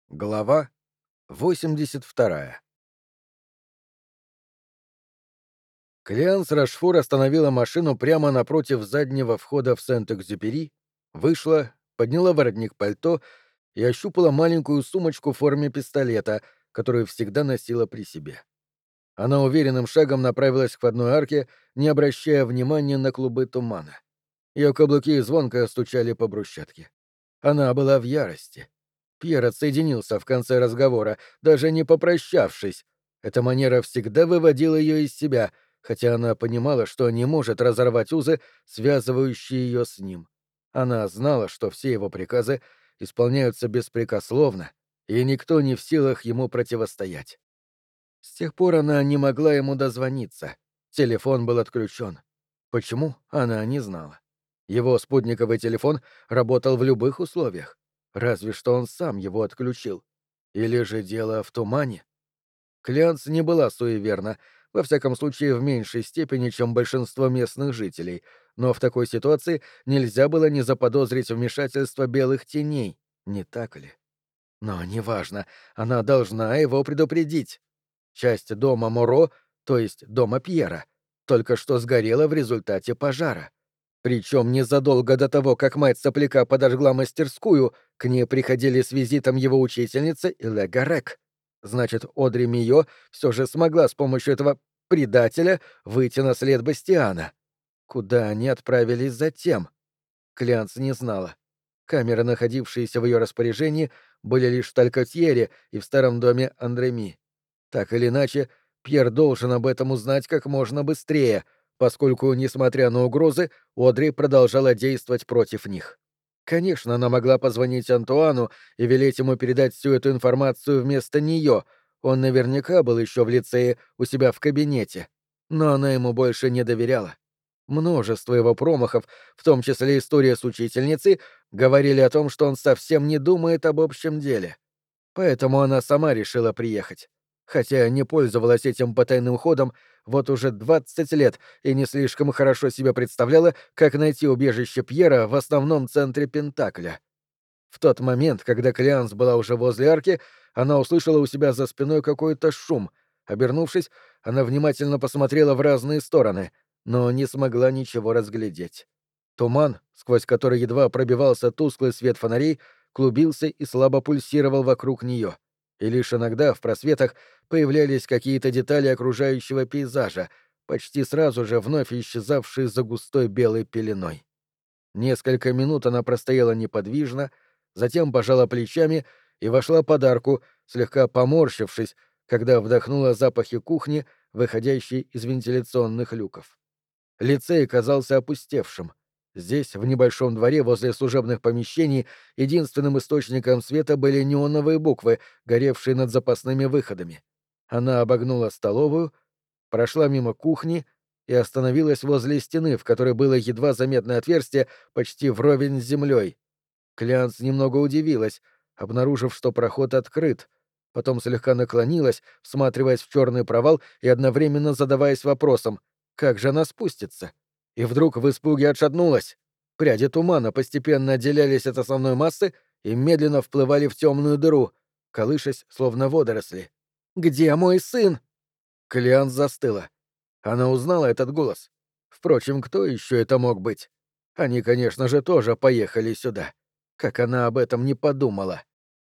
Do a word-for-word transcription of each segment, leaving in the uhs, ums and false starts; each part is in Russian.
Глава восемьдесят вторая. Клеанс Рашфор остановила машину прямо напротив заднего входа в Сент-Экзюпери, вышла, подняла воротник пальто и ощупала маленькую сумочку в форме пистолета, которую всегда носила при себе. Она уверенным шагом направилась к входной арке, не обращая внимания на клубы тумана. Ее каблуки звонко стучали по брусчатке. Она была в ярости. Пьер отсоединился в конце разговора, даже не попрощавшись. Эта манера всегда выводила ее из себя, хотя она понимала, что не может разорвать узы, связывающие ее с ним. Она знала, что все его приказы исполняются беспрекословно, и никто не в силах ему противостоять. С тех пор она не могла ему дозвониться. Телефон был отключен. Почему, она не знала. Его спутниковый телефон работал в любых условиях. Разве что он сам его отключил. Или же дело в тумане? Клянс не была суеверна, во всяком случае в меньшей степени, чем большинство местных жителей, но в такой ситуации нельзя было не заподозрить вмешательство белых теней, не так ли? Но неважно, она должна его предупредить. Часть дома Моро, то есть дома Пьера, только что сгорела в результате пожара. Причем незадолго до того, как мать сопляка подожгла мастерскую, к ней приходили с визитом его учительница Илэ Гарек. Значит, Одри Мио все же смогла с помощью этого предателя выйти на след Бастиана. Куда они отправились затем? Клянс не знала. Камеры, находившиеся в ее распоряжении, были лишь в Талькотьере и в старом доме Андреми. Так или иначе, Пьер должен об этом узнать как можно быстрее, поскольку, несмотря на угрозы, Одри продолжала действовать против них. Конечно, она могла позвонить Антуану и велеть ему передать всю эту информацию вместо нее. Он наверняка был еще в лицее у себя в кабинете. Но она ему больше не доверяла. Множество его промахов, в том числе история с учительницей, говорили о том, что он совсем не думает об общем деле. Поэтому она сама решила приехать. Хотя не пользовалась этим потайным ходом вот уже двадцать лет и не слишком хорошо себе представляла, как найти убежище Пьера в основном центре Пентакля. В тот момент, когда Клеанс была уже возле арки, она услышала у себя за спиной какой-то шум. Обернувшись, она внимательно посмотрела в разные стороны, но не смогла ничего разглядеть. Туман, сквозь который едва пробивался тусклый свет фонарей, клубился и слабо пульсировал вокруг нее. И лишь иногда в просветах появлялись какие-то детали окружающего пейзажа, почти сразу же вновь исчезавшие за густой белой пеленой. Несколько минут она простояла неподвижно, затем пожала плечами и вошла под арку, слегка поморщившись, когда вдохнула запахи кухни, выходящие из вентиляционных люков. Лицей казался опустевшим. Здесь, в небольшом дворе возле служебных помещений, единственным источником света были неоновые буквы, горевшие над запасными выходами. Она обогнула столовую, прошла мимо кухни и остановилась возле стены, в которой было едва заметное отверстие почти вровень с землей. Клянс немного удивилась, обнаружив, что проход открыт, потом слегка наклонилась, всматриваясь в черный провал и одновременно задаваясь вопросом, как же она спустится? И вдруг в испуге отшатнулась. Пряди тумана постепенно отделялись от основной массы и медленно вплывали в темную дыру, колышась, словно водоросли. «Где мой сын?» Клианс застыла. Она узнала этот голос. Впрочем, кто еще это мог быть? Они, конечно же, тоже поехали сюда. Как она об этом не подумала.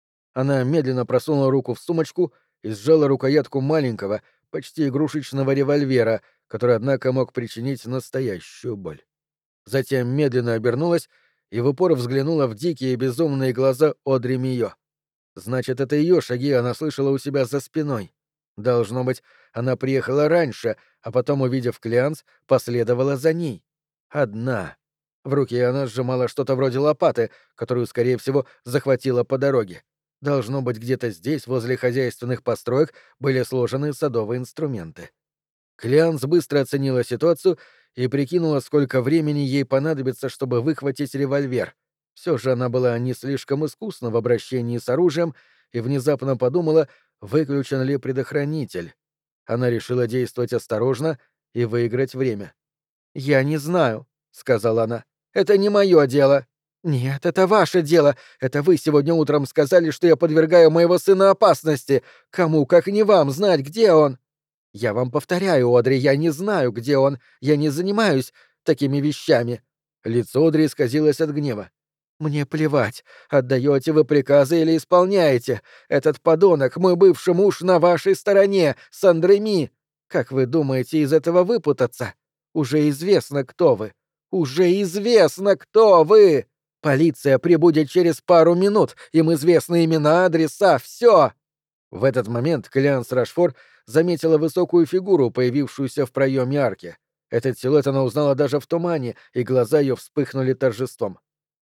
Она медленно просунула руку в сумочку и сжала рукоятку маленького, почти игрушечного револьвера, который, однако, мог причинить настоящую боль. Затем медленно обернулась и в упор взглянула в дикие безумные глаза Одри Мио. Значит, это ее шаги она слышала у себя за спиной. Должно быть, она приехала раньше, а потом, увидев Клеанс, последовала за ней. Одна. В руке она сжимала что-то вроде лопаты, которую, скорее всего, захватила по дороге. Должно быть, где-то здесь, возле хозяйственных построек, были сложены садовые инструменты. Клеанс быстро оценила ситуацию и прикинула, сколько времени ей понадобится, чтобы выхватить револьвер. Все же она была не слишком искусна в обращении с оружием и внезапно подумала, выключен ли предохранитель. Она решила действовать осторожно и выиграть время. «Я не знаю», — сказала она. «Это не мое дело». «Нет, это ваше дело. Это вы сегодня утром сказали, что я подвергаю моего сына опасности. Кому, как не вам, знать, где он?» «Я вам повторяю, Одри, я не знаю, где он. Я не занимаюсь такими вещами». Лицо Одри исказилось от гнева. «Мне плевать, отдаете вы приказы или исполняете. Этот подонок, мой бывший муж, на вашей стороне, Сан-Реми. Как вы думаете из этого выпутаться? Уже известно, кто вы. Уже известно, кто вы! Полиция прибудет через пару минут, им известны имена, адреса, все!» В этот момент Клеанс Рашфор заметила высокую фигуру, появившуюся в проеме арки. Этот силуэт она узнала даже в тумане, и глаза ее вспыхнули торжеством.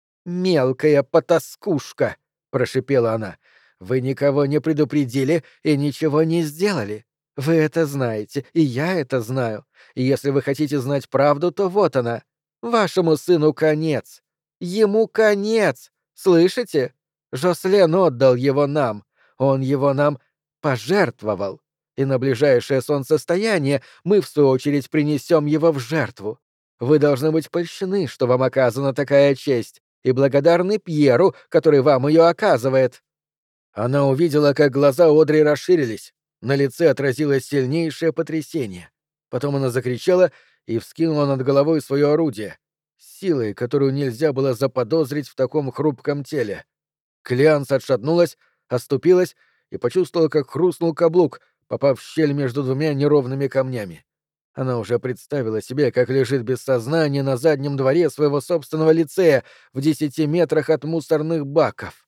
«Мелкая потаскушка!» — прошипела она. «Вы никого не предупредили и ничего не сделали. Вы это знаете, и я это знаю. И если вы хотите знать правду, то вот она. Вашему сыну конец. Ему конец. Слышите? Жослен отдал его нам. Он его нам пожертвовал. И на ближайшее солнцестояние мы, в свою очередь, принесем его в жертву. Вы должны быть польщены, что вам оказана такая честь, и благодарны Пьеру, который вам ее оказывает». Она увидела, как глаза Одри расширились. На лице отразилось сильнейшее потрясение. Потом она закричала и вскинула над головой свое орудие. Силой, которую нельзя было заподозрить в таком хрупком теле. Клеанс отшатнулась, оступилась и почувствовала, как хрустнул каблук, попав в щель между двумя неровными камнями. Она уже представила себе, как лежит без сознания на заднем дворе своего собственного лицея в десяти метрах от мусорных баков.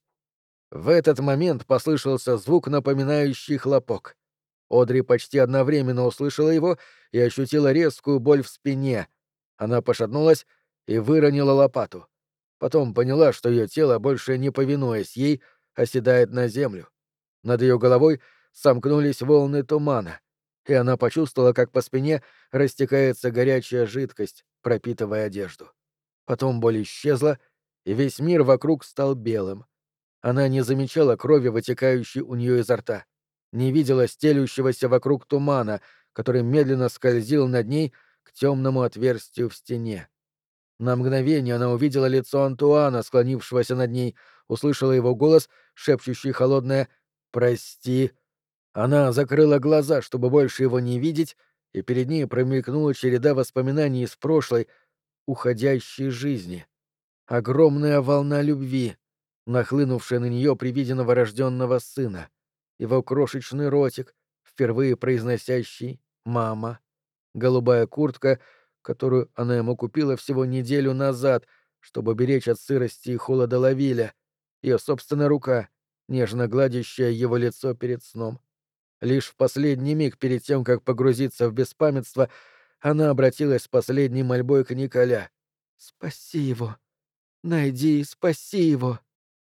В этот момент послышался звук, напоминающий хлопок. Одри почти одновременно услышала его и ощутила резкую боль в спине. Она пошатнулась и выронила лопату. Потом поняла, что ее тело, больше не повинуясь ей, оседает на землю. Над ее головой сомкнулись волны тумана, и она почувствовала, как по спине растекается горячая жидкость, пропитывая одежду. Потом боль исчезла, и весь мир вокруг стал белым. Она не замечала крови, вытекающей у нее изо рта, не видела стелющегося вокруг тумана, который медленно скользил над ней к темному отверстию в стене. На мгновение она увидела лицо Антуана, склонившегося над ней, услышала его голос, шепчущий холодное «Прости». Она закрыла глаза, чтобы больше его не видеть, и перед ней промелькнула череда воспоминаний из прошлой, уходящей жизни. Огромная волна любви, нахлынувшая на нее при виде новорожденного сына, его крошечный ротик, впервые произносящий «мама», голубая куртка, которую она ему купила всего неделю назад, чтобы беречь от сырости и холода Лавиля, ее собственная рука, нежно гладящая его лицо перед сном. Лишь в последний миг перед тем, как погрузиться в беспамятство, она обратилась с последней мольбой к Николя. «Спаси его! Найди и спаси его!»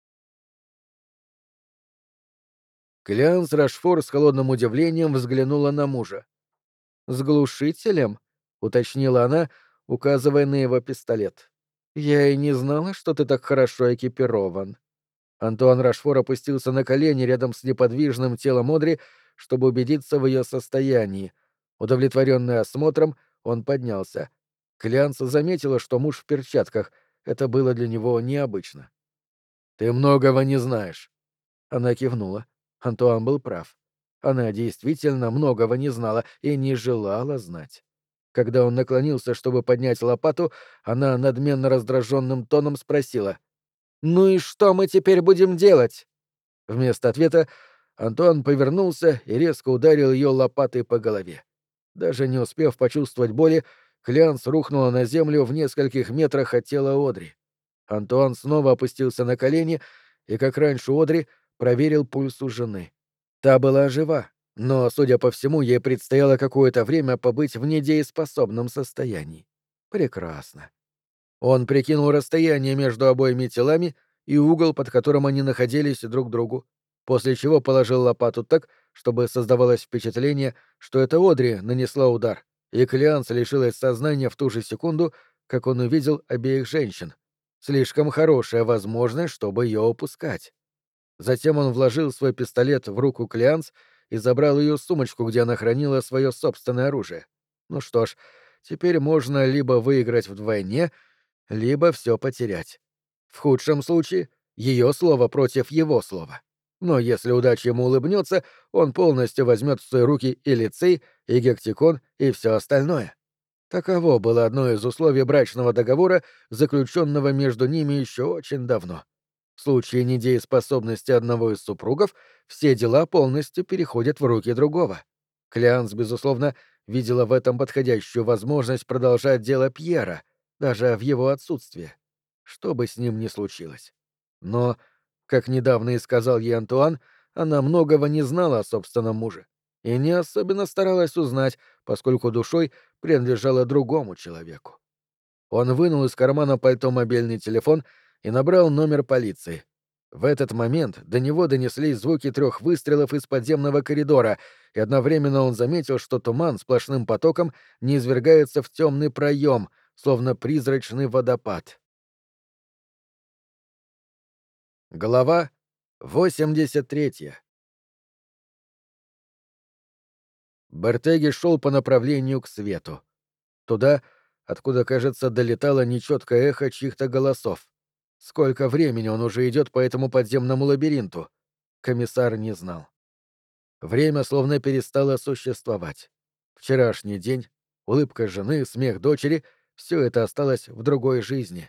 Клеанс Рашфор с холодным удивлением взглянула на мужа. «С глушителем?» — уточнила она, указывая на его пистолет. «Я и не знала, что ты так хорошо экипирован». Антуан Рашфор опустился на колени рядом с неподвижным телом Одри, чтобы убедиться в ее состоянии. Удовлетворенный осмотром, он поднялся. Клеанс заметила, что муж в перчатках. Это было для него необычно. «Ты многого не знаешь». Она кивнула. Антуан был прав. Она действительно многого не знала и не желала знать. Когда он наклонился, чтобы поднять лопату, она надменно раздраженным тоном спросила: «Ну и что мы теперь будем делать?» Вместо ответа Антуан повернулся и резко ударил ее лопатой по голове. Даже не успев почувствовать боли, Клеанс рухнула на землю в нескольких метрах от тела Одри. Антуан снова опустился на колени и, как раньше Одри, проверил пульс у жены. Та была жива, но, судя по всему, ей предстояло какое-то время побыть в недееспособном состоянии. Прекрасно. Он прикинул расстояние между обоими телами и угол, под которым они находились друг к другу, после чего положил лопату так, чтобы создавалось впечатление, что это Одри нанесла удар, и Клеанс лишилась сознания в ту же секунду, как он увидел обеих женщин. Слишком хорошая возможность, чтобы ее упускать. Затем он вложил свой пистолет в руку Клеанс и забрал ее сумочку, где она хранила свое собственное оружие. Ну что ж, теперь можно либо выиграть вдвойне, либо все потерять. В худшем случае — ее слово против его слова. Но если удача ему улыбнется, он полностью возьмет в свои руки и лицей, и гектикон, и все остальное. Таково было одно из условий брачного договора, заключенного между ними еще очень давно. В случае недееспособности одного из супругов все дела полностью переходят в руки другого. Клеанс, безусловно, видела в этом подходящую возможность продолжать дело Пьера, даже в его отсутствие, что бы с ним ни случилось. Но, как недавно и сказал ей Антуан, она многого не знала о собственном муже и не особенно старалась узнать, поскольку душой принадлежала другому человеку. Он вынул из кармана пальто мобильный телефон и набрал номер полиции. В этот момент до него донеслись звуки трех выстрелов из подземного коридора, и одновременно он заметил, что туман сплошным потоком низвергается в темный проем, словно призрачный водопад. Глава восемьдесят третья. Бертеги шел по направлению к свету. Туда, откуда, кажется, долетало нечеткое эхо чьих-то голосов. Сколько времени он уже идет по этому подземному лабиринту? Комиссар не знал. Время словно перестало существовать. Вчерашний день, улыбка жены, смех дочери — все это осталось в другой жизни.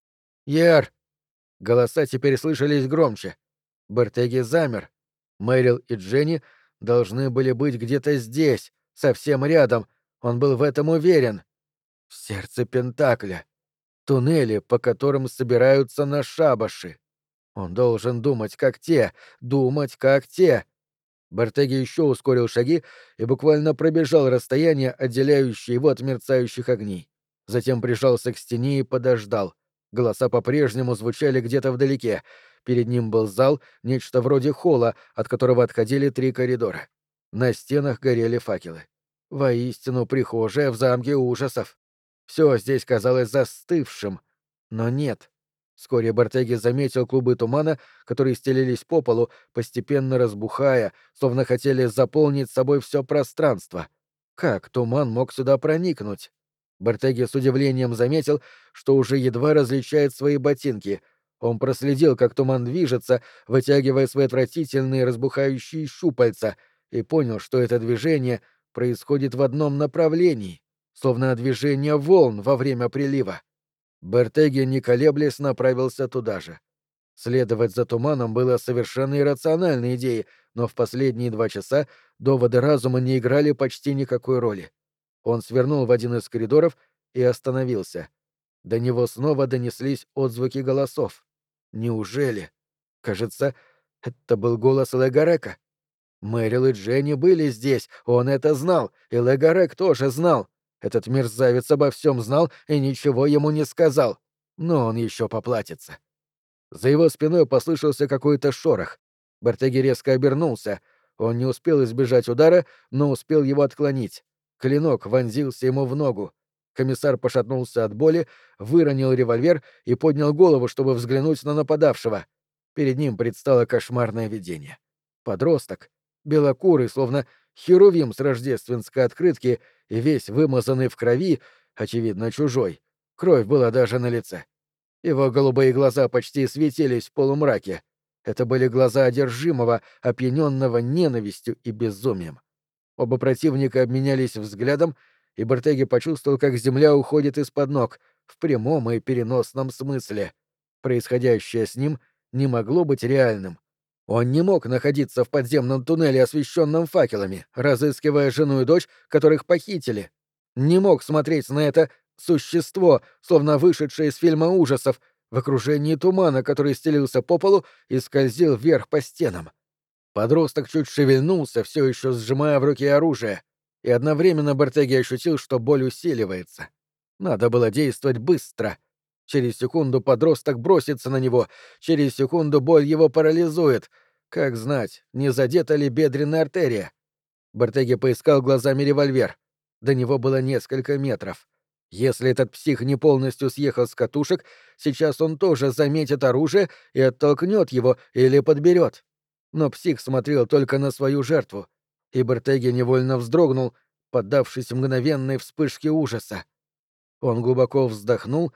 «Яр!» Голоса теперь слышались громче. Бертеги замер. Мэрил и Дженни должны были быть где-то здесь, совсем рядом. Он был в этом уверен. В сердце Пентакля. Туннели, по которым собираются на шабаши. Он должен думать, как те, думать, как те. Бертеги еще ускорил шаги и буквально пробежал расстояние, отделяющее его от мерцающих огней. Затем прижался к стене и подождал. Голоса по-прежнему звучали где-то вдалеке. Перед ним был зал, нечто вроде холла, от которого отходили три коридора. На стенах горели факелы. Воистину, прихожая в замке ужасов. Все здесь казалось застывшим. Но нет. Вскоре Бертеги заметил клубы тумана, которые стелились по полу, постепенно разбухая, словно хотели заполнить собой все пространство. Как туман мог сюда проникнуть? Бертеги с удивлением заметил, что уже едва различает свои ботинки. Он проследил, как туман движется, вытягивая свои отвратительные разбухающие щупальца, и понял, что это движение происходит в одном направлении, словно движение волн во время прилива. Бертеги, не колеблясь, направился туда же. Следовать за туманом было совершенно иррациональной идеей, но в последние два часа доводы разума не играли почти никакой роли. Он свернул в один из коридоров и остановился. До него снова донеслись отзвуки голосов. Неужели? Кажется, это был голос Легарека. Мэрил и Дженни были здесь, он это знал, и Легарек тоже знал. Этот мерзавец обо всем знал и ничего ему не сказал. Но он еще поплатится. За его спиной послышался какой-то шорох. Бертеги резко обернулся. Он не успел избежать удара, но успел его отклонить. Клинок вонзился ему в ногу. Комиссар пошатнулся от боли, выронил револьвер и поднял голову, чтобы взглянуть на нападавшего. Перед ним предстало кошмарное видение. Подросток, белокурый, словно херувим с рождественской открытки и весь вымазанный в крови, очевидно, чужой. Кровь была даже на лице. Его голубые глаза почти светились в полумраке. Это были глаза одержимого, опьяненного ненавистью и безумием. Оба противника обменялись взглядом, и Бертеги почувствовал, как земля уходит из-под ног, в прямом и переносном смысле. Происходящее с ним не могло быть реальным. Он не мог находиться в подземном туннеле, освещенном факелами, разыскивая жену и дочь, которых похитили. Не мог смотреть на это существо, словно вышедшее из фильма ужасов, в окружении тумана, который стелился по полу и скользил вверх по стенам. Подросток чуть шевельнулся, все еще сжимая в руке оружие, и одновременно Бертеги ощутил, что боль усиливается. Надо было действовать быстро. Через секунду подросток бросится на него, через секунду боль его парализует. Как знать, не задета ли бедренная артерия? Бертеги поискал глазами револьвер. До него было несколько метров. Если этот псих не полностью съехал с катушек, сейчас он тоже заметит оружие и оттолкнет его или подберет. Но псих смотрел только на свою жертву, и Бертеги невольно вздрогнул, поддавшись мгновенной вспышке ужаса. Он глубоко вздохнул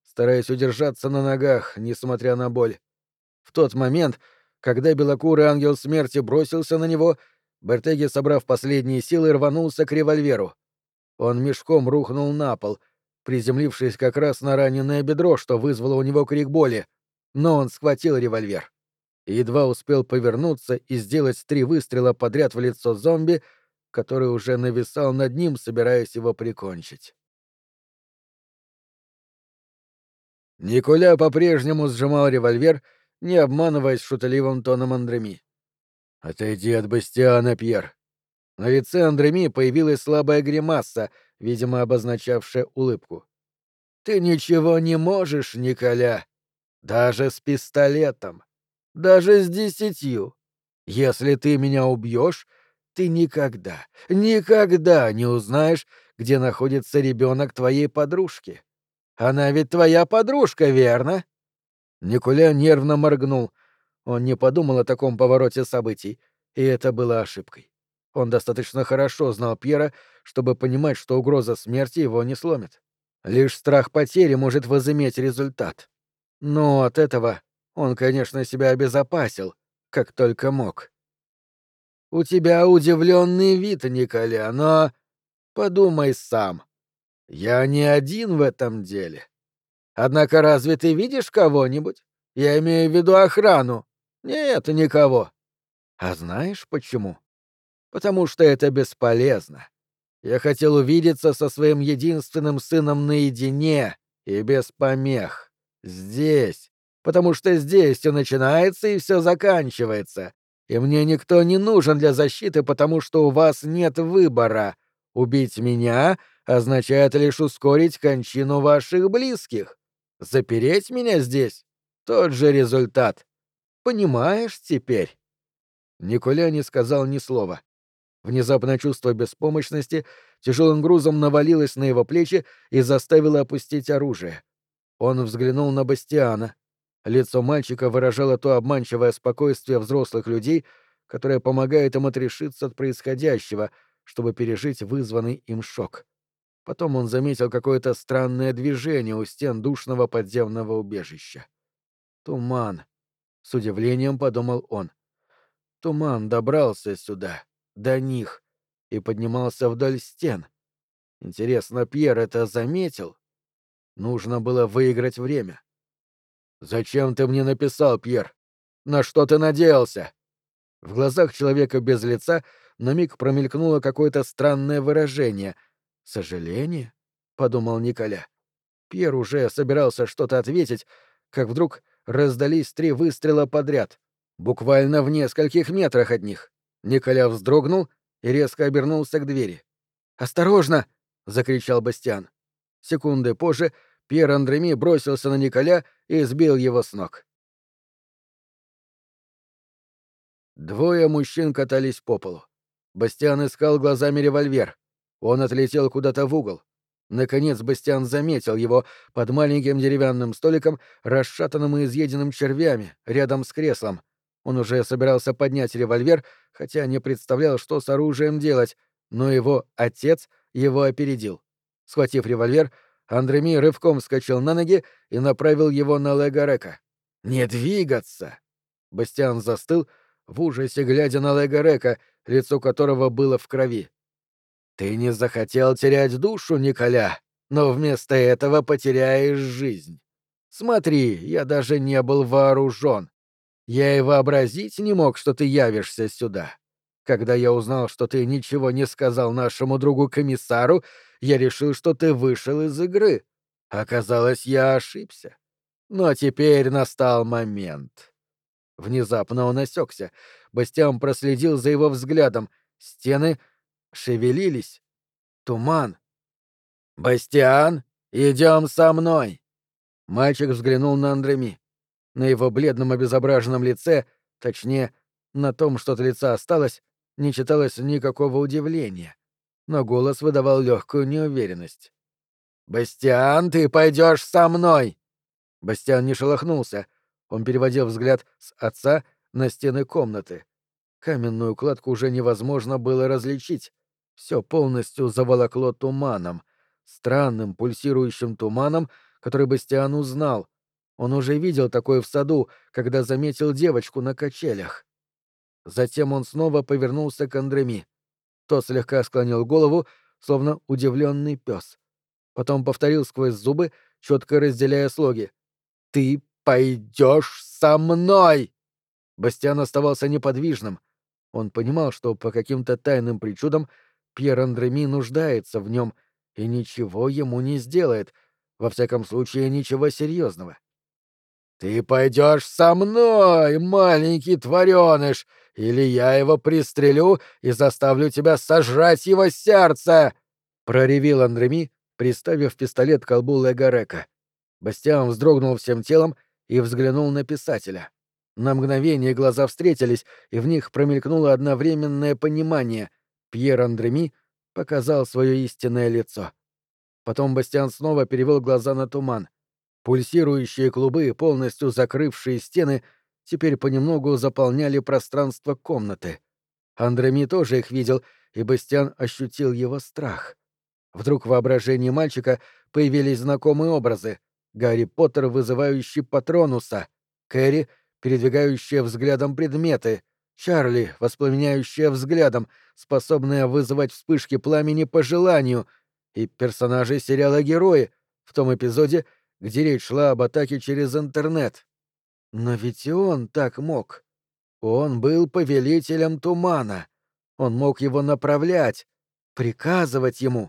стараясь удержаться на ногах, несмотря на боль. В тот момент, когда белокурый ангел смерти бросился на него, Бертеги, собрав последние силы, рванулся к револьверу. Он мешком рухнул на пол, приземлившись как раз на раненое бедро, что вызвало у него крик боли. Но он схватил револьвер. И едва успел повернуться и сделать три выстрела подряд в лицо зомби, который уже нависал над ним, собираясь его прикончить. Николя по-прежнему сжимал револьвер, не обманываясь шутливым тоном Андреми. «Отойди от Бастиана, Пьер». На лице Андреми появилась слабая гримаса, видимо, обозначавшая улыбку. «Ты ничего не можешь, Николя, даже с пистолетом, даже с десятью. Если ты меня убьешь, ты никогда, никогда не узнаешь, где находится ребенок твоей подружки. Она ведь твоя подружка, верно?» Николя нервно моргнул. Он не подумал о таком повороте событий, и это было ошибкой. Он достаточно хорошо знал Пьера, чтобы понимать, что угроза смерти его не сломит. Лишь страх потери может возыметь результат. Но от этого он, конечно, себя обезопасил, как только мог. «У тебя удивленный вид, Николя, но подумай сам. Я не один в этом деле. Однако разве ты видишь кого-нибудь? Я имею в виду охрану. Нет, никого. А знаешь почему? Потому что это бесполезно. Я хотел увидеться со своим единственным сыном наедине и без помех. Здесь. Потому что здесь все начинается и все заканчивается. И мне никто не нужен для защиты, потому что у вас нет выбора. Убить меня означает лишь ускорить кончину ваших близких. Запереть меня здесь — тот же результат. Понимаешь теперь?» Николя не сказал ни слова. Внезапное чувство беспомощности тяжелым грузом навалилось на его плечи и заставило опустить оружие. Он взглянул на Бастиана. Лицо мальчика выражало то обманчивое спокойствие взрослых людей, которое помогает им отрешиться от происходящего, чтобы пережить вызванный им шок. Потом он заметил какое-то странное движение у стен душного подземного убежища. «Туман», — с удивлением подумал он. «Туман добрался сюда, до них, и поднимался вдоль стен. Интересно, Пьер это заметил? Нужно было выиграть время». «Зачем ты мне написал, Пьер? На что ты надеялся?» В глазах человека без лица на миг промелькнуло какое-то странное выражение. «Сожаление?» — подумал Николя. Пьер уже собирался что-то ответить, как вдруг раздались три выстрела подряд, буквально в нескольких метрах от них. Николя вздрогнул и резко обернулся к двери. «Осторожно!» — закричал Бастиан. Секунды позже Пьер Андреми бросился на Николя и сбил его с ног. Двое мужчин катались по полу. Бастиан искал глазами револьвер. Он отлетел куда-то в угол. Наконец Бастиан заметил его под маленьким деревянным столиком, расшатанным и изъеденным червями, рядом с креслом. Он уже собирался поднять револьвер, хотя не представлял, что с оружием делать, но его отец его опередил. Схватив револьвер, Андреми рывком вскочил на ноги и направил его на Лего Река. «Не двигаться!» Бастиан застыл, в ужасе глядя на Лего Река, лицо которого было в крови. «Ты не захотел терять душу, Николя, но вместо этого потеряешь жизнь. Смотри, я даже не был вооружен. Я и вообразить не мог, что ты явишься сюда. Когда я узнал, что ты ничего не сказал нашему другу-комиссару, я решил, что ты вышел из игры. Оказалось, я ошибся. Но теперь настал момент». Внезапно он осекся. Бастиан проследил за его взглядом. Стены шевелились. Туман. «Бастиан, идем со мной!» Мальчик взглянул на Андреми. На его бледном обезображенном лице, точнее, на том, что от лица осталось, не читалось никакого удивления. Но голос выдавал легкую неуверенность. «Бастиан, ты пойдешь со мной!» Бастиан не шелохнулся. Он переводил взгляд с отца на стены комнаты. Каменную кладку уже невозможно было различить. Все полностью заволокло туманом. Странным пульсирующим туманом, который Бастиан узнал. Он уже видел такое в саду, когда заметил девочку на качелях. Затем он снова повернулся к Андреми. Тот слегка склонил голову, словно удивленный пес. Потом повторил сквозь зубы, четко разделяя слоги. «Ты пойдешь со мной!» Бастиан оставался неподвижным. Он понимал, что по каким-то тайным причудам Пьер Андреми нуждается в нем и ничего ему не сделает, во всяком случае ничего серьезного. «Ты пойдешь со мной, маленький твареныш, или я его пристрелю и заставлю тебя сожрать его сердце!» — проревел Андреми, приставив пистолет к колбу Легарека. Бастиан вздрогнул всем телом и взглянул на писателя. На мгновение глаза встретились, и в них промелькнуло одновременное понимание. Пьер Андреми показал свое истинное лицо. Потом Бастиан снова перевел глаза на туман. Пульсирующие клубы, полностью закрывшие стены, теперь понемногу заполняли пространство комнаты. Андреми тоже их видел, и Бастиан ощутил его страх. Вдруг в воображении мальчика появились знакомые образы. Гарри Поттер, вызывающий Патронуса, Кэрри, передвигающая взглядом предметы, Чарли, воспламеняющая взглядом, способная вызывать вспышки пламени по желанию, и персонажи сериала «Герои» в том эпизоде, где речь шла об атаке через интернет. Но ведь и он так мог. Он был повелителем тумана. Он мог его направлять, приказывать ему.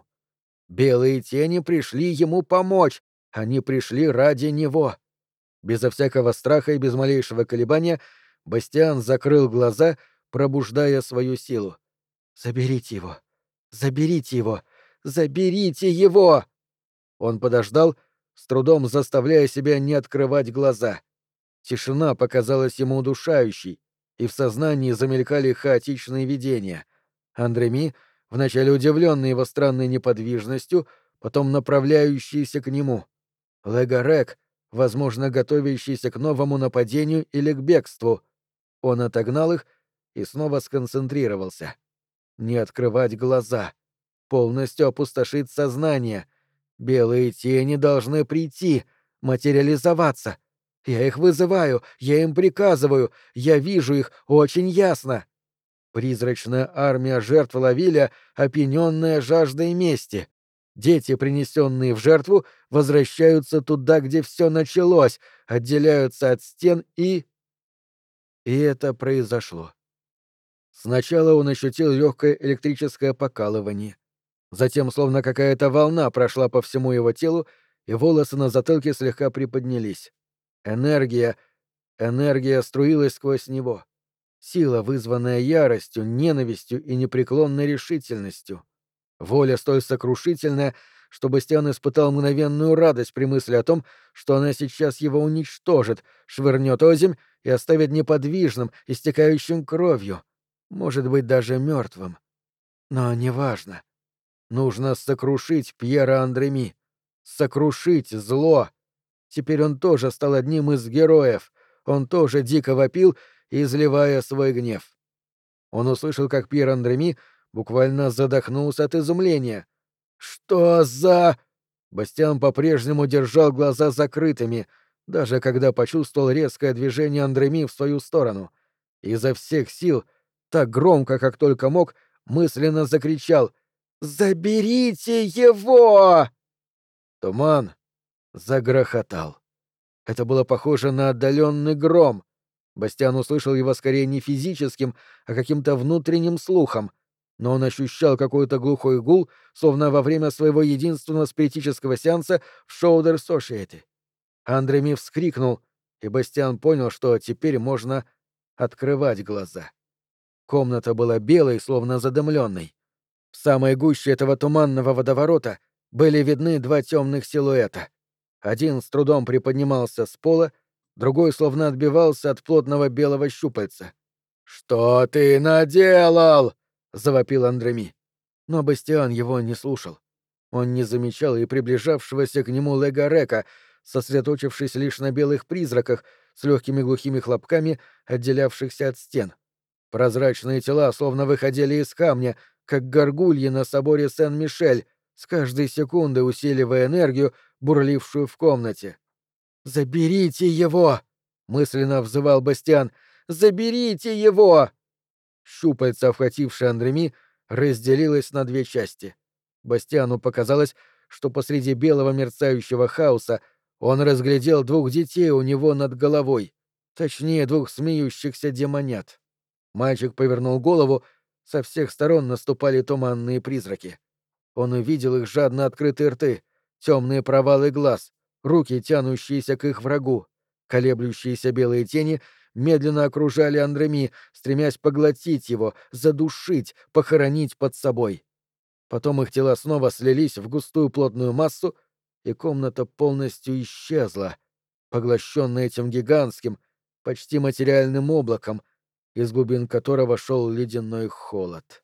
Белые тени пришли ему помочь, они пришли ради него. Безо всякого страха и без малейшего колебания Бастиан закрыл глаза, пробуждая свою силу. «Заберите его! Заберите его! Заберите его!» Он подождал, с трудом заставляя себя не открывать глаза. Тишина показалась ему удушающей, и в сознании замелькали хаотичные видения. Андреми, вначале удивленный его странной неподвижностью, потом направляющийся к нему. Легарек, возможно, готовящийся к новому нападению или к бегству. Он отогнал их и снова сконцентрировался. Не открывать глаза. Полностью опустошить сознание. Белые тени должны прийти, материализоваться. Я их вызываю, я им приказываю, я вижу их очень ясно. Призрачная армия жертв Лавиля, опьяненная жаждой мести. Дети, принесенные в жертву, возвращаются туда, где все началось, отделяются от стен и... И это произошло. Сначала он ощутил легкое электрическое покалывание. Затем, словно какая-то волна прошла по всему его телу, и волосы на затылке слегка приподнялись. Энергия, энергия струилась сквозь него. Сила, вызванная яростью, ненавистью и непреклонной решительностью. Воля столь сокрушительная, что Бастиан испытал мгновенную радость при мысли о том, что она сейчас его уничтожит, швырнет озимь и оставит неподвижным, истекающим кровью, может быть, даже мертвым. Но неважно. Нужно сокрушить Пьера Андреми. Сокрушить зло. Теперь он тоже стал одним из героев. Он тоже дико вопил, изливая свой гнев. Он услышал, как Пьер Андреми буквально задохнулся от изумления. «Что за...» Бастиан по-прежнему держал глаза закрытыми, даже когда почувствовал резкое движение Андреми в свою сторону. Изо всех сил, так громко, как только мог, мысленно закричал «Заберите его!» Туман загрохотал. Это было похоже на отдаленный гром. Бастиан услышал его скорее не физическим, а каким-то внутренним слухом, но он ощущал какой-то глухой гул, словно во время своего единственного спиритического сеанса в Shoulder Society. Андреми вскрикнул, и Бастиан понял, что теперь можно открывать глаза. Комната была белой, словно задымленной. В самой гуще этого туманного водоворота были видны два темных силуэта. Один с трудом приподнимался с пола, другой словно отбивался от плотного белого щупальца. «Что ты наделал?» — завопил Андреми. Но Бастиан его не слушал. Он не замечал и приближавшегося к нему Легарека, сосредоточившись лишь на белых призраках с легкими глухими хлопками, отделявшихся от стен. Прозрачные тела словно выходили из камня, как горгульи на соборе Сен-Мишель, с каждой секундой усиливая энергию, бурлившую в комнате. «Заберите его!» — мысленно взывал Бастиан. «Заберите его!» Щупальца, обхватившее Андреми, разделилось на две части. Бастиану показалось, что посреди белого мерцающего хаоса он разглядел двух детей у него над головой, точнее, двух смеющихся демонят. Мальчик повернул голову, со всех сторон наступали туманные призраки. Он увидел их жадно открытые рты, темные провалы глаз, руки, тянущиеся к их врагу. Колеблющиеся белые тени медленно окружали Андреми, стремясь поглотить его, задушить, похоронить под собой. Потом их тела снова слились в густую плотную массу, и комната полностью исчезла, поглощенная этим гигантским, почти материальным облаком, из глубин которого шел ледяной холод.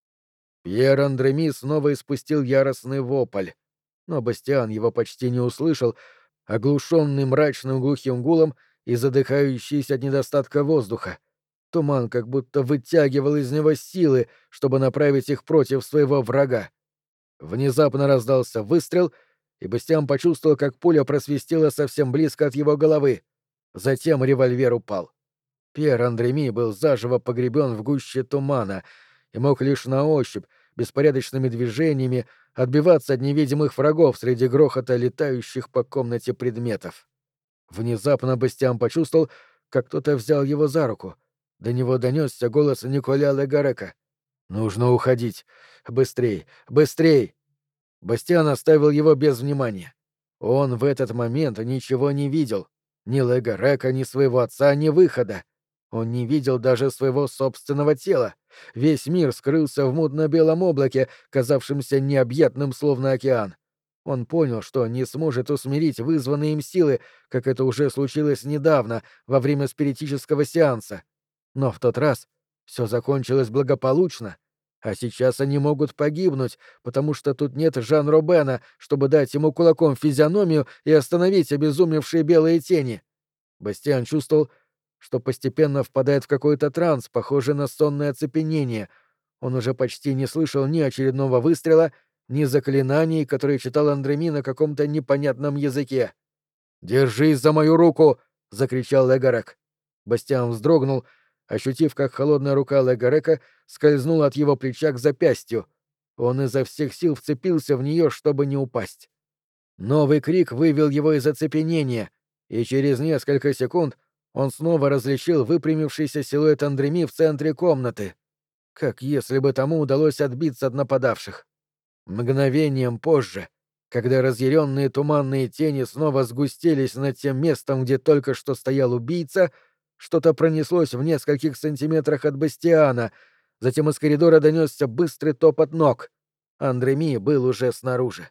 Пьер Андреми снова испустил яростный вопль, но Бастиан его почти не услышал, оглушенный мрачным глухим гулом и задыхающийся от недостатка воздуха. Туман как будто вытягивал из него силы, чтобы направить их против своего врага. Внезапно раздался выстрел, и Бастиан почувствовал, как пуля просвистела совсем близко от его головы. Затем револьвер упал. Пьер Андреми был заживо погребен в гуще тумана и мог лишь на ощупь, беспорядочными движениями, отбиваться от невидимых врагов среди грохота летающих по комнате предметов. Внезапно Бастиан почувствовал, как кто-то взял его за руку. До него донесся голос Николя Легарека. «Нужно уходить. Быстрей! Быстрей!» Бастиан оставил его без внимания. Он в этот момент ничего не видел. Ни Легарека, ни своего отца, ни выхода. Он не видел даже своего собственного тела. Весь мир скрылся в мутно-белом облаке, казавшемся необъятным, словно океан. Он понял, что не сможет усмирить вызванные им силы, как это уже случилось недавно, во время спиритического сеанса. Но в тот раз все закончилось благополучно, а сейчас они могут погибнуть, потому что тут нет Жан-Робена, чтобы дать ему кулаком в физиономию и остановить обезумевшие белые тени. Бастиан чувствовал, что постепенно впадает в какой-то транс, похожий на сонное оцепенение. Он уже почти не слышал ни очередного выстрела, ни заклинаний, которые читал Андреми на каком-то непонятном языке. «Держись за мою руку!» — закричал Легарек. Бастиан вздрогнул, ощутив, как холодная рука Легарека скользнула от его плеча к запястью. Он изо всех сил вцепился в нее, чтобы не упасть. Новый крик вывел его из оцепенения, и через несколько секунд он снова различил выпрямившийся силуэт Андреми в центре комнаты. Как если бы тому удалось отбиться от нападавших. Мгновением позже, когда разъяренные туманные тени снова сгустились над тем местом, где только что стоял убийца, что-то пронеслось в нескольких сантиметрах от Бастиана, затем из коридора донесся быстрый топот ног. Андреми был уже снаружи.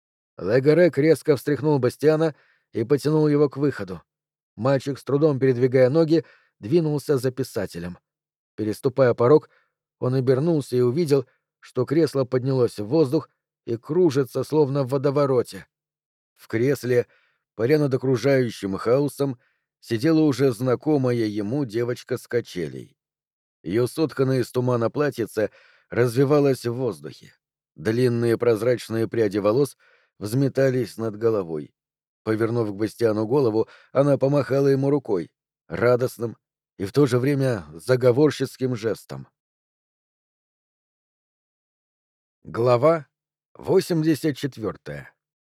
Легарек резко встряхнул Бастиана и потянул его к выходу. Мальчик, с трудом передвигая ноги, двинулся за писателем. Переступая порог, он обернулся и увидел, что кресло поднялось в воздух и кружится, словно в водовороте. В кресле, паря над окружающим хаосом, сидела уже знакомая ему девочка с качелей. Ее сотканное из тумана платьице развивалось в воздухе. Длинные прозрачные пряди волос взметались над головой. Повернув к Бастиану голову, она помахала ему рукой, радостным и в то же время заговорщицким жестом. Глава восемьдесят четвёртая.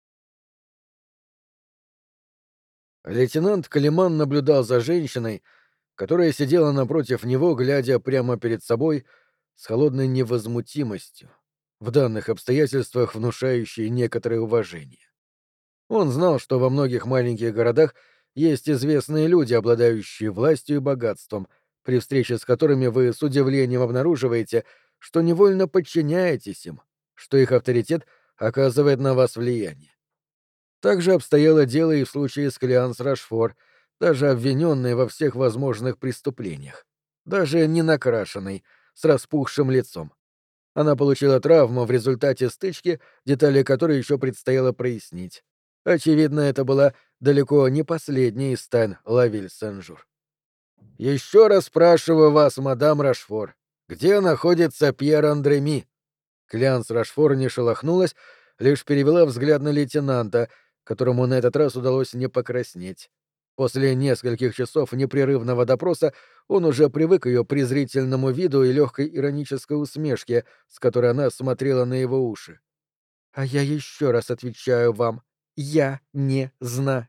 Лейтенант Калиман наблюдал за женщиной, которая сидела напротив него, глядя прямо перед собой с холодной невозмутимостью, в данных обстоятельствах внушающей некоторое уважение. Он знал, что во многих маленьких городах есть известные люди, обладающие властью и богатством, при встрече с которыми вы с удивлением обнаруживаете, что невольно подчиняетесь им, что их авторитет оказывает на вас влияние. Так же обстояло дело и в случае с Клеанс Рашфор, даже обвиненной во всех возможных преступлениях, даже не накрашенной, с распухшим лицом. Она получила травму в результате стычки, детали которой еще предстояло прояснить. Очевидно, это была далеко не последняя из тайн Лавиль Сен-Жур. «Еще раз спрашиваю вас, мадам Рашфор, где находится Пьер Андреми?» Клеанс Рашфор не шелохнулась, лишь перевела взгляд на лейтенанта, которому на этот раз удалось не покраснеть. После нескольких часов непрерывного допроса он уже привык к ее презрительному виду и легкой иронической усмешке, с которой она смотрела на его уши. «А я еще раз отвечаю вам. Я не знаю».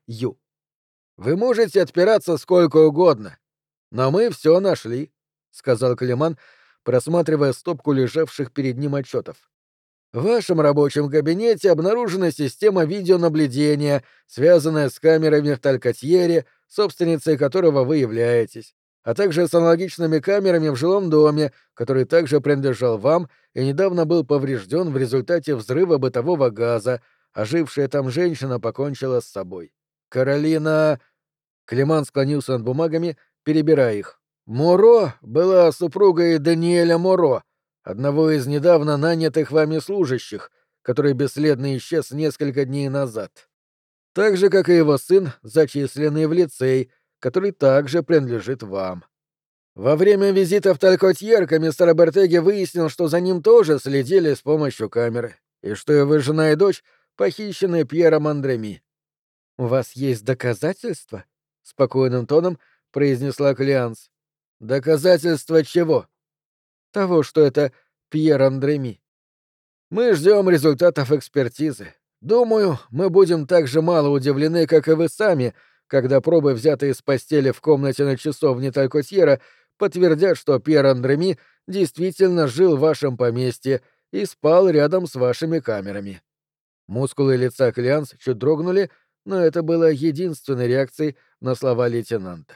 «Вы можете отпираться сколько угодно, но мы все нашли», — сказал Калиман, просматривая стопку лежавших перед ним отчетов. «В вашем рабочем кабинете обнаружена система видеонаблюдения, связанная с камерами в Талькотьере, собственницей которого вы являетесь, а также с аналогичными камерами в жилом доме, который также принадлежал вам и недавно был поврежден в результате взрыва бытового газа, а жившая там женщина покончила с собой. Каролина...» Климан склонился над бумагами, перебирая их. «Моро была супругой Даниэля Моро, одного из недавно нанятых вами служащих, который бесследно исчез несколько дней назад. Так же, как и его сын, зачисленный в лицей, который также принадлежит вам. Во время визита в Талькотьер комиссар Бертеги выяснил, что за ним тоже следили с помощью камеры, и что его жена и дочь похищены Пьером Андреми. «У вас есть доказательства?» — спокойным тоном произнесла Клеанс. «Доказательства чего?» «Того, что это Пьер Андреми. Мы ждем результатов экспертизы. Думаю, мы будем так же мало удивлены, как и вы сами, когда пробы, взятые из постели в комнате на часовне Талькотьера, подтвердят, что Пьер Андреми действительно жил в вашем поместье и спал рядом с вашими камерами». Мускулы лица Клеанс чуть дрогнули, но это было единственной реакцией на слова лейтенанта.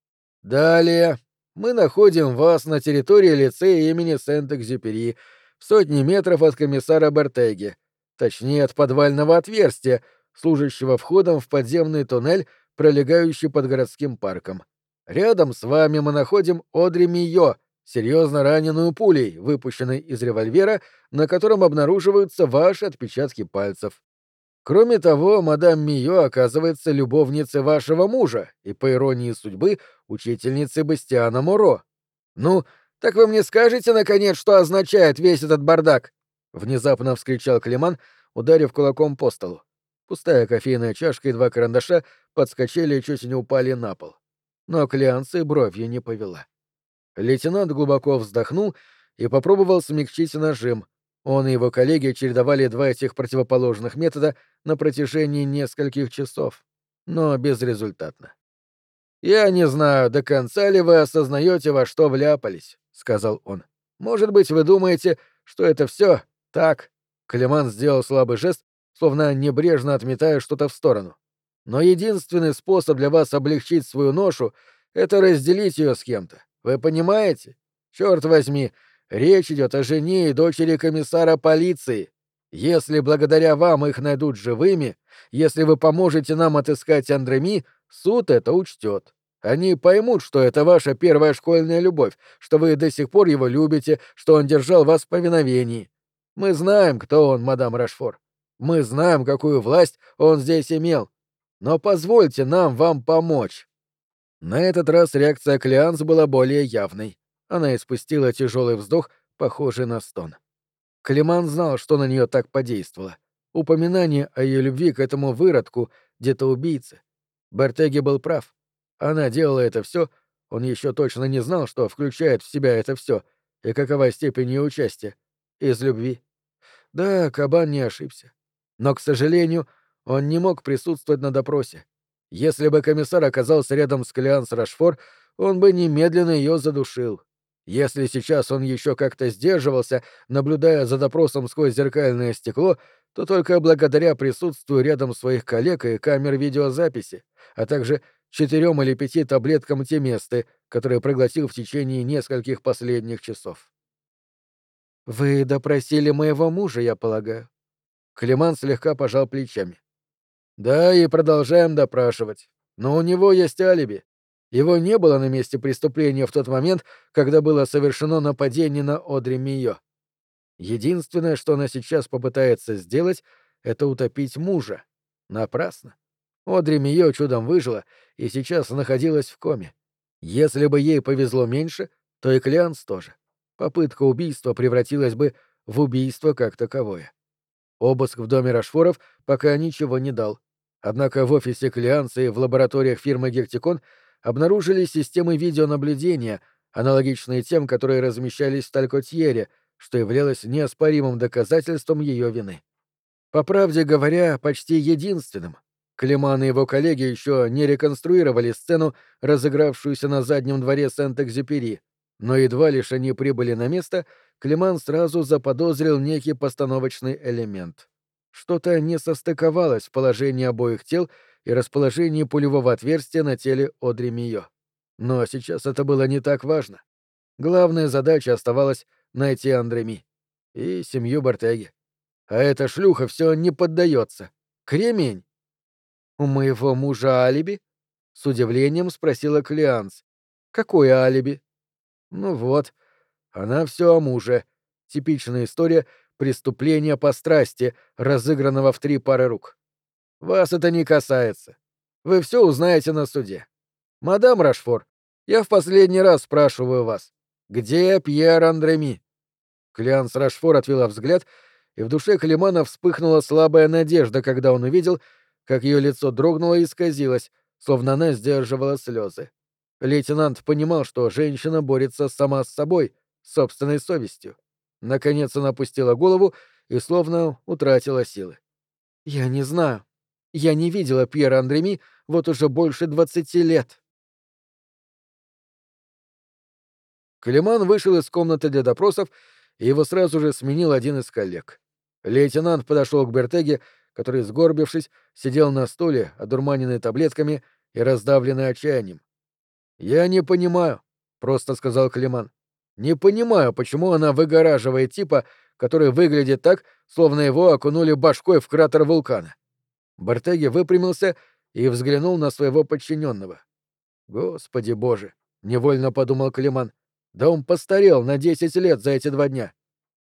«Далее мы находим вас на территории лицея имени Сент-Экзюпери, в сотне метров от комиссара Бертеги, точнее от подвального отверстия, служащего входом в подземный туннель, пролегающий под городским парком. Рядом с вами мы находим Одри Мийо, серьезно раненую пулей, выпущенной из револьвера, на котором обнаруживаются ваши отпечатки пальцев. Кроме того, мадам Мийо оказывается любовницей вашего мужа и, по иронии судьбы, учительницей Бастиана Моро. Ну, так вы мне скажете, наконец, что означает весь этот бардак?» — внезапно вскричал Климан, ударив кулаком по столу. Пустая кофейная чашка и два карандаша подскочили и чуть не упали на пол. Но Клеанс и бровью не повела. Лейтенант глубоко вздохнул и попробовал смягчить нажим. Он и его коллеги чередовали два этих противоположных метода на протяжении нескольких часов, но безрезультатно. «Я не знаю, до конца ли вы осознаете, во что вляпались», — сказал он. «Может быть, вы думаете, что это все так?» Климан сделал слабый жест, словно небрежно отметая что-то в сторону. «Но единственный способ для вас облегчить свою ношу — это разделить ее с кем-то. Вы понимаете? Черт возьми, речь идет о жене и дочери комиссара полиции. Если благодаря вам их найдут живыми, если вы поможете нам отыскать Андреми, суд это учтет. Они поймут, что это ваша первая школьная любовь, что вы до сих пор его любите, что он держал вас в повиновении. Мы знаем, кто он, мадам Рашфор. Мы знаем, какую власть он здесь имел. Но позвольте нам вам помочь». На этот раз реакция Клеанс была более явной. Она испустила тяжелый вздох, похожий на стон. Климан знал, что на нее так подействовало. Упоминание о ее любви к этому выродку, где-то убийце. Бертеги был прав. Она делала это все, он еще точно не знал, что включает в себя это все, и какова степень ее участия. Из любви. Да, Кабан не ошибся. Но, к сожалению, он не мог присутствовать на допросе. Если бы комиссар оказался рядом с Клеанс Рашфор, он бы немедленно ее задушил. Если сейчас он еще как-то сдерживался, наблюдая за допросом сквозь зеркальное стекло, то только благодаря присутствию рядом своих коллег и камер видеозаписи, а также четырем или пяти таблеткам Теместы, которые проглотил в течение нескольких последних часов. «Вы допросили моего мужа, я полагаю?» Климан слегка пожал плечами. «Да, и продолжаем допрашивать. Но у него есть алиби. Его не было на месте преступления в тот момент, когда было совершено нападение на Одри Мийо. Единственное, что она сейчас попытается сделать, это утопить мужа. Напрасно. Одри Мийо чудом выжила и сейчас находилась в коме. Если бы ей повезло меньше, то и Клеанс тоже. Попытка убийства превратилась бы в убийство как таковое. Обыск в доме Рашфоров пока ничего не дал. Однако в офисе Клианса и в лабораториях фирмы «Гектикон» обнаружили системы видеонаблюдения, аналогичные тем, которые размещались в Талькотьере, что являлось неоспоримым доказательством ее вины. По правде говоря, почти единственным. Климан и его коллеги еще не реконструировали сцену, разыгравшуюся на заднем дворе Сент-Экзюпери, но едва лишь они прибыли на место, Климан сразу заподозрил некий постановочный элемент. Что-то не состыковалось в положении обоих тел и расположении пулевого отверстия на теле Одри Мийо. Но сейчас это было не так важно. Главная задача оставалась найти Андреми и семью Бортеги. А эта шлюха все не поддается. Кремень! «У моего мужа алиби?» — с удивлением спросила Клеанс. «Какое алиби?» «Ну вот, она все о муже. Типичная история преступления по страсти, разыгранного в три пары рук. Вас это не касается. Вы все узнаете на суде. Мадам Рашфор, я в последний раз спрашиваю вас, где Пьер Андреми?» Клеанс Рашфор отвела взгляд, и в душе Климана вспыхнула слабая надежда, когда он увидел, как ее лицо дрогнуло и исказилось, словно она сдерживала слезы. Лейтенант понимал, что женщина борется сама с собой, с собственной совестью. Наконец она опустила голову и словно утратила силы. «Я не знаю. Я не видела Пьера Андреми вот уже больше двадцати лет». Климан вышел из комнаты для допросов, и его сразу же сменил один из коллег. Лейтенант подошел к Бертеге, который, сгорбившись, сидел на стуле, одурманенный таблетками и раздавленный отчаянием. «Я не понимаю», — просто сказал Климан. «Не понимаю, почему она выгораживает типа, который выглядит так, словно его окунули башкой в кратер вулкана». Бертеги выпрямился и взглянул на своего подчиненного. «Господи боже», — невольно подумал Климан, — «да он постарел на десять лет за эти два дня».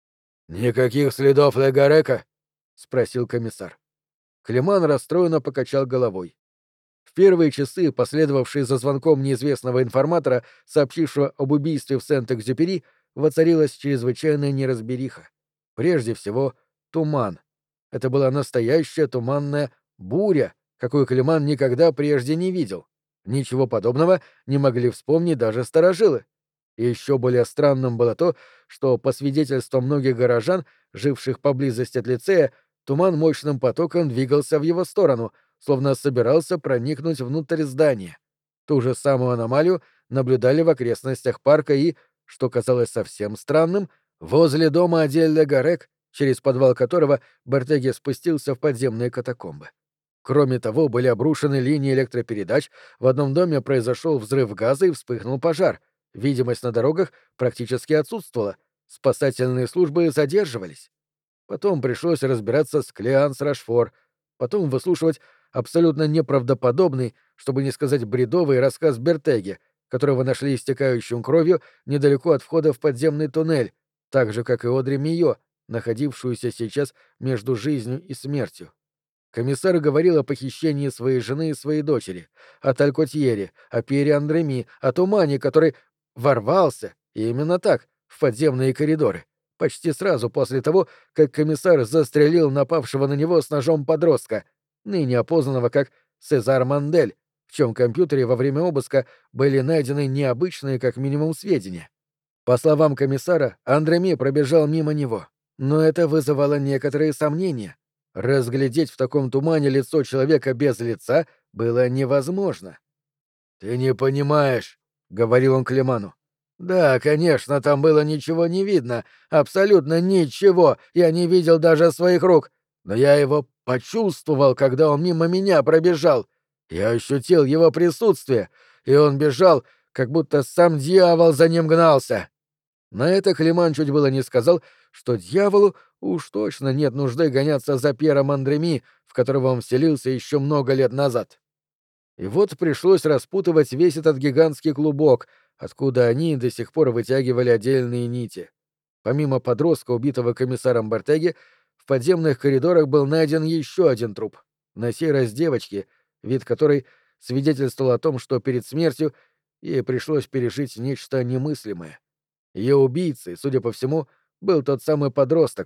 «Никаких следов Легарека?» — спросил комиссар. Климан расстроенно покачал головой. В первые часы, последовавшие за звонком неизвестного информатора, сообщившего об убийстве в Сент-Экзюпери, воцарилась чрезвычайная неразбериха. Прежде всего, туман. Это была настоящая туманная буря, какую Климан никогда прежде не видел. Ничего подобного не могли вспомнить даже старожилы. И еще более странным было то, что, по свидетельствам многих горожан, живших поблизости от лицея, туман мощным потоком двигался в его сторону, словно собирался проникнуть внутрь здания. Ту же самую аномалию наблюдали в окрестностях парка и, что казалось совсем странным, возле дома Адель Гарек, через подвал которого Бертеги спустился в подземные катакомбы. Кроме того, были обрушены линии электропередач, в одном доме произошел взрыв газа и вспыхнул пожар. Видимость на дорогах практически отсутствовала, спасательные службы задерживались. Потом пришлось разбираться с Клеанс Рашфор, потом выслушивать абсолютно неправдоподобный, чтобы не сказать бредовый рассказ Бертеги, которого нашли истекающим кровью недалеко от входа в подземный туннель, так же, как и Одри Мийо, находившуюся сейчас между жизнью и смертью. Комиссар говорил о похищении своей жены и своей дочери, о Талькотьере, о Пьере Андреми, о тумане, который ворвался, и именно так, в подземные коридоры, почти сразу после того, как комиссар застрелил напавшего на него с ножом подростка, ныне опознанного как Сезар Мандель, в чем компьютере во время обыска были найдены необычные как минимум сведения. По словам комиссара, Андреми пробежал мимо него, но это вызывало некоторые сомнения. Разглядеть в таком тумане лицо человека без лица было невозможно. «Ты не понимаешь», — говорил он Климану. «Да, конечно, там было ничего не видно, абсолютно ничего, я не видел даже своих рук, но я его почувствовал, когда он мимо меня пробежал. Я ощутил его присутствие, и он бежал, как будто сам дьявол за ним гнался». На это Климан чуть было не сказал, что дьяволу уж точно нет нужды гоняться за Пьером Андреми, в которого он вселился еще много лет назад. И вот пришлось распутывать весь этот гигантский клубок, откуда они до сих пор вытягивали отдельные нити. Помимо подростка, убитого комиссаром Бертеги, в подземных коридорах был найден еще один труп, на сей раз девочки, вид которой свидетельствовал о том, что перед смертью ей пришлось пережить нечто немыслимое. Ее убийцей, судя по всему, был тот самый подросток,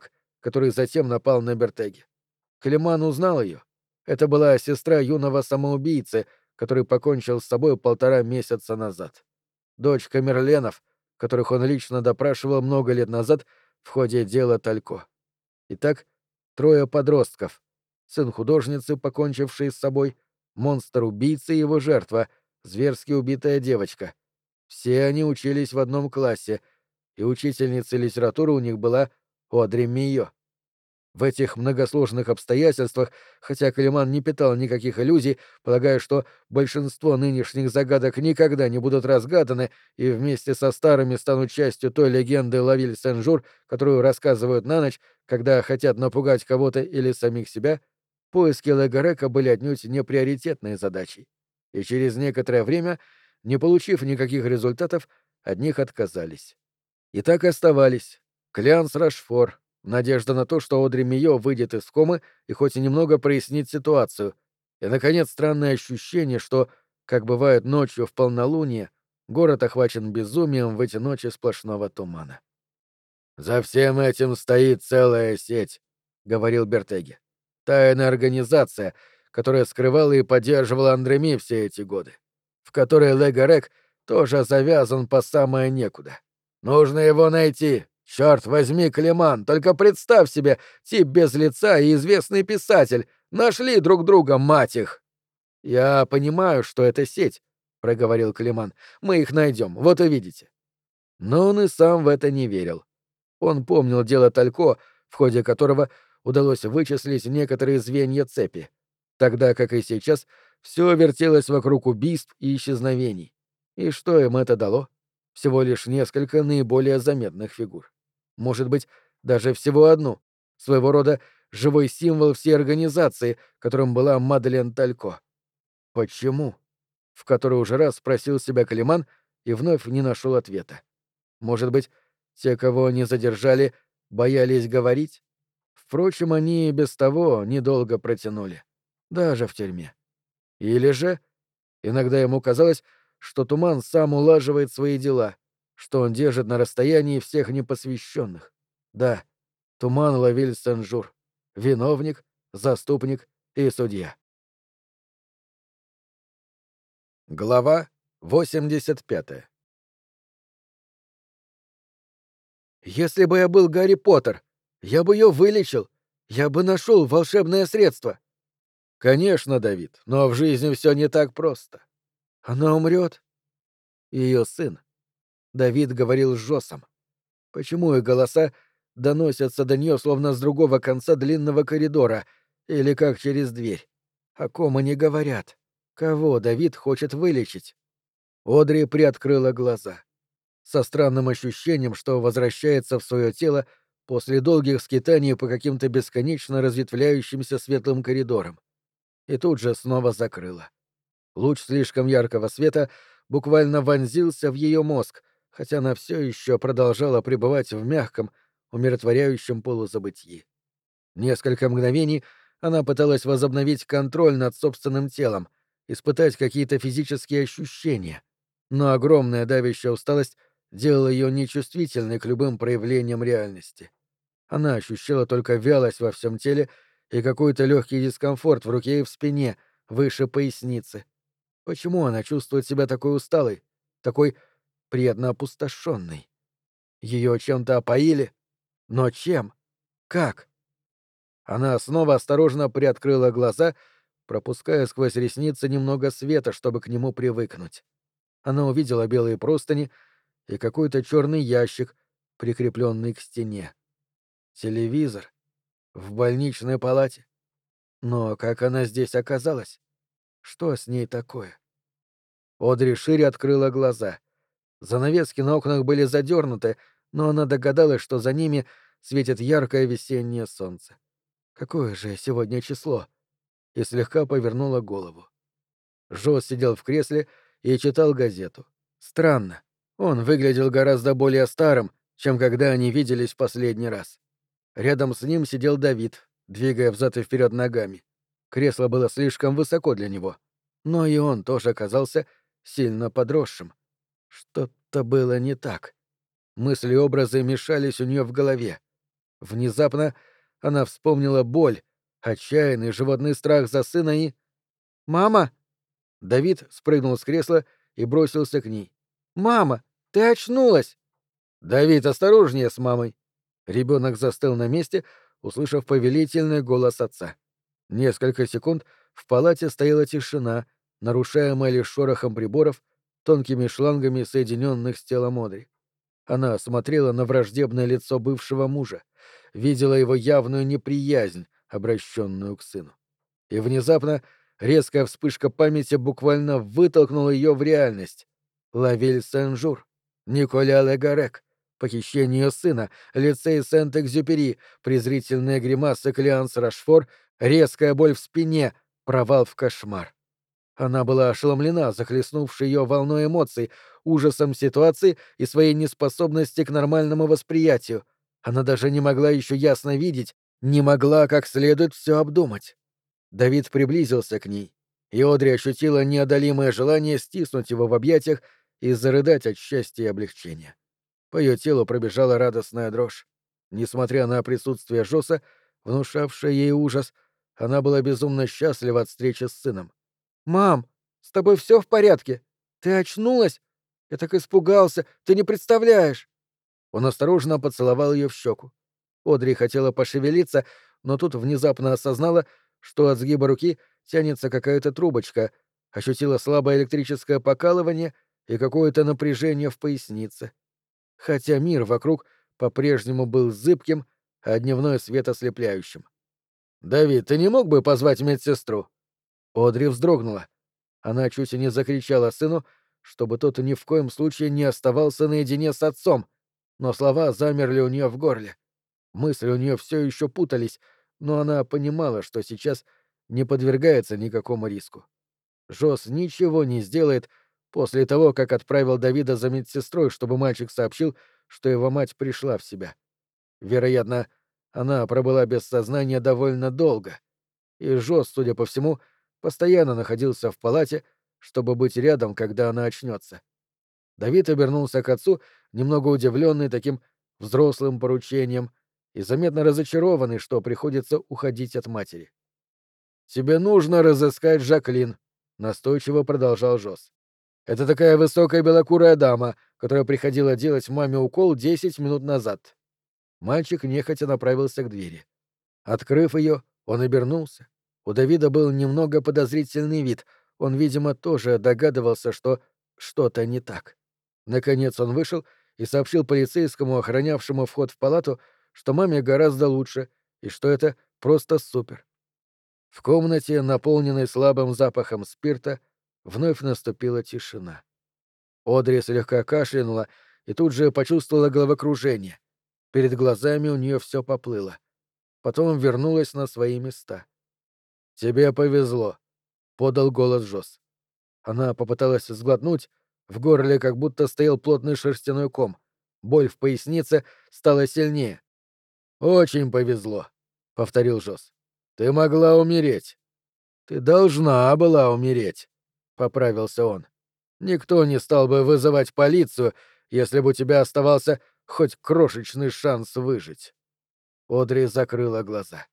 который затем напал на Бертеги. Климан узнал ее. Это была сестра юного самоубийцы, который покончил с собой полтора месяца назад. Дочь Камерленов, которых он лично допрашивал много лет назад в ходе дела Талько. Итак, трое подростков. Сын художницы, покончивший с собой, монстр-убийца и его жертва, зверски убитая девочка. Все они учились в одном классе, и учительницей литературы у них была Одри Мийо. В этих многосложных обстоятельствах, хотя Калиман не питал никаких иллюзий, полагая, что большинство нынешних загадок никогда не будут разгаданы и вместе со старыми станут частью той легенды Лавиль Сен-Жур, которую рассказывают на ночь, когда хотят напугать кого-то или самих себя, поиски Легарека были отнюдь не приоритетной задачей. И через некоторое время, не получив никаких результатов, от них отказались. И так и оставались Клянс Рашфор, надежда на то, что Одри Мийо выйдет из комы и хоть и немного прояснит ситуацию, и, наконец, странное ощущение, что, как бывает ночью в полнолуние, город охвачен безумием в эти ночи сплошного тумана. «За всем этим стоит целая сеть», — говорил Бертеги. «Тайная организация, которая скрывала и поддерживала Андреми все эти годы, в которой Легарек тоже завязан по самое некуда. Нужно его найти. Черт возьми, Климан, только представь себе, тип без лица и известный писатель нашли друг друга, мать их!» «Я понимаю, что это сеть», — проговорил Климан. «Мы их найдем, вот увидите». Но он и сам в это не верил. Он помнил дело Талько, в ходе которого удалось вычислить некоторые звенья цепи, тогда как и сейчас все вертелось вокруг убийств и исчезновений. И что им это дало? Всего лишь несколько наиболее заметных фигур. Может быть, даже всего одну, своего рода живой символ всей организации, которым была Мадлен Талько. Почему? В который уже раз спросил себя Калиман и вновь не нашел ответа. Может быть, те, кого они задержали, боялись говорить? Впрочем, они и без того недолго протянули. Даже в тюрьме. Или же... Иногда ему казалось, что Туман сам улаживает свои дела, что он держит на расстоянии всех непосвященных. Да, Туман Лавиль Сен-Жур. Виновник, заступник и судья. Глава восемьдесят пятая. «Если бы я был Гарри Поттер, я бы ее вылечил. Я бы нашел волшебное средство». «Конечно, Давид, но в жизни все не так просто. Она умрет. Ее сын». Давид говорил с Жосом. Почему их голоса доносятся до нее словно с другого конца длинного коридора или как через дверь? О ком они говорят? Кого Давид хочет вылечить? Одри приоткрыла глаза. Со странным ощущением, что возвращается в свое тело после долгих скитаний по каким-то бесконечно разветвляющимся светлым коридорам. И тут же снова закрыла. Луч слишком яркого света буквально вонзился в ее мозг, хотя она все еще продолжала пребывать в мягком, умиротворяющем полузабытии. Несколько мгновений она пыталась возобновить контроль над собственным телом, испытать какие-то физические ощущения, но огромная давящая усталость делала ее нечувствительной к любым проявлениям реальности. Она ощущала только вялость во всем теле и какой-то легкий дискомфорт в руке и в спине, выше поясницы. Почему она чувствует себя такой усталой, такой приятно опустошенной? Ее чем-то опоили? Но чем? Как? Она снова осторожно приоткрыла глаза, пропуская сквозь ресницы немного света, чтобы к нему привыкнуть. Она увидела белые простыни и какой-то черный ящик, прикрепленный к стене. Телевизор. В больничной палате. Но как она здесь оказалась? Что с ней такое? Одри шире открыла глаза. Занавески на окнах были задернуты, но она догадалась, что за ними светит яркое весеннее солнце. Какое же сегодня число? И слегка повернула голову. Жо сидел в кресле и читал газету. Странно. Он выглядел гораздо более старым, чем когда они виделись в последний раз. Рядом с ним сидел Давид, двигая взад и вперед ногами. Кресло было слишком высоко для него. Но и он тоже оказался сильно подросшим. Что-то было не так. Мысли и образы мешались у нее в голове. Внезапно Она вспомнила боль, отчаянный животный страх за сына и... «Мама!» Давид спрыгнул с кресла и бросился к ней. «Мама, ты очнулась!» «Давид, осторожнее с мамой!» Ребенок застыл на месте, услышав повелительный голос отца. Несколько секунд в палате стояла тишина, нарушаемая лишь шорохом приборов, тонкими шлангами, соединенных с телом Одри. Она смотрела на враждебное лицо бывшего мужа, видела его явную неприязнь, обращенную к сыну. И внезапно резкая вспышка памяти буквально вытолкнула ее в реальность. Лавель Сен-Жур, Николя Легарек, похищение ее сына, лицей Сент-Экзюпери, презрительные гримасы Клеанс Рашфор, резкая боль в спине, провал в кошмар. Она была ошеломлена, захлестнувшей ее волной эмоций, ужасом ситуации и своей неспособности к нормальному восприятию. Она даже не могла еще ясно видеть, не могла как следует все обдумать. Давид приблизился к ней, и Одри ощутила неодолимое желание стиснуть его в объятиях и зарыдать от счастья и облегчения. По ее телу пробежала радостная дрожь. Несмотря на присутствие Жоса, внушавшее ей ужас, она была безумно счастлива от встречи с сыном. «Мам, с тобой все в порядке? Ты очнулась? Я так испугался, ты не представляешь!» Он осторожно поцеловал ее в щеку. Одри хотела пошевелиться, но тут внезапно осознала, что от сгиба руки тянется какая-то трубочка, ощутила слабое электрическое покалывание и какое-то напряжение в пояснице. Хотя мир вокруг по-прежнему был зыбким, а дневной свет ослепляющим. «Давид, ты не мог бы позвать медсестру?» Одри вздрогнула. Она чуть и не закричала сыну, чтобы тот ни в коем случае не оставался наедине с отцом, но слова замерли у нее в горле. Мысли у нее все еще путались, но она понимала, что сейчас не подвергается никакому риску. Жос ничего не сделает после того, как отправил Давида за медсестрой, чтобы мальчик сообщил, что его мать пришла в себя. Вероятно, она пробыла без сознания довольно долго, и Жос, судя по всему, постоянно находился в палате, чтобы быть рядом, когда она очнется. Давид обернулся к отцу, немного удивленный таким взрослым поручением и заметно разочарованный, что приходится уходить от матери. «Тебе нужно разыскать Жаклин», — настойчиво продолжал Жос. «Это такая высокая белокурая дама, которая приходила делать маме укол десять минут назад». Мальчик нехотя направился к двери. Открыв ее, он обернулся. У Давида был немного подозрительный вид, он, видимо, тоже догадывался, что что-то не так. Наконец он вышел и сообщил полицейскому, охранявшему вход в палату, что маме гораздо лучше и что это просто супер. В комнате, наполненной слабым запахом спирта, вновь наступила тишина. Одри слегка кашлянула и тут же почувствовала головокружение. Перед глазами у нее все поплыло. Потом вернулась на свои места. «Тебе повезло», — подал голос Жос. Она попыталась сглотнуть, в горле как будто стоял плотный шерстяной ком. Боль в пояснице стала сильнее. «Очень повезло», — повторил Жос. «Ты могла умереть». «Ты должна была умереть», — поправился он. «Никто не стал бы вызывать полицию, если бы у тебя оставался хоть крошечный шанс выжить». Одри закрыла глаза.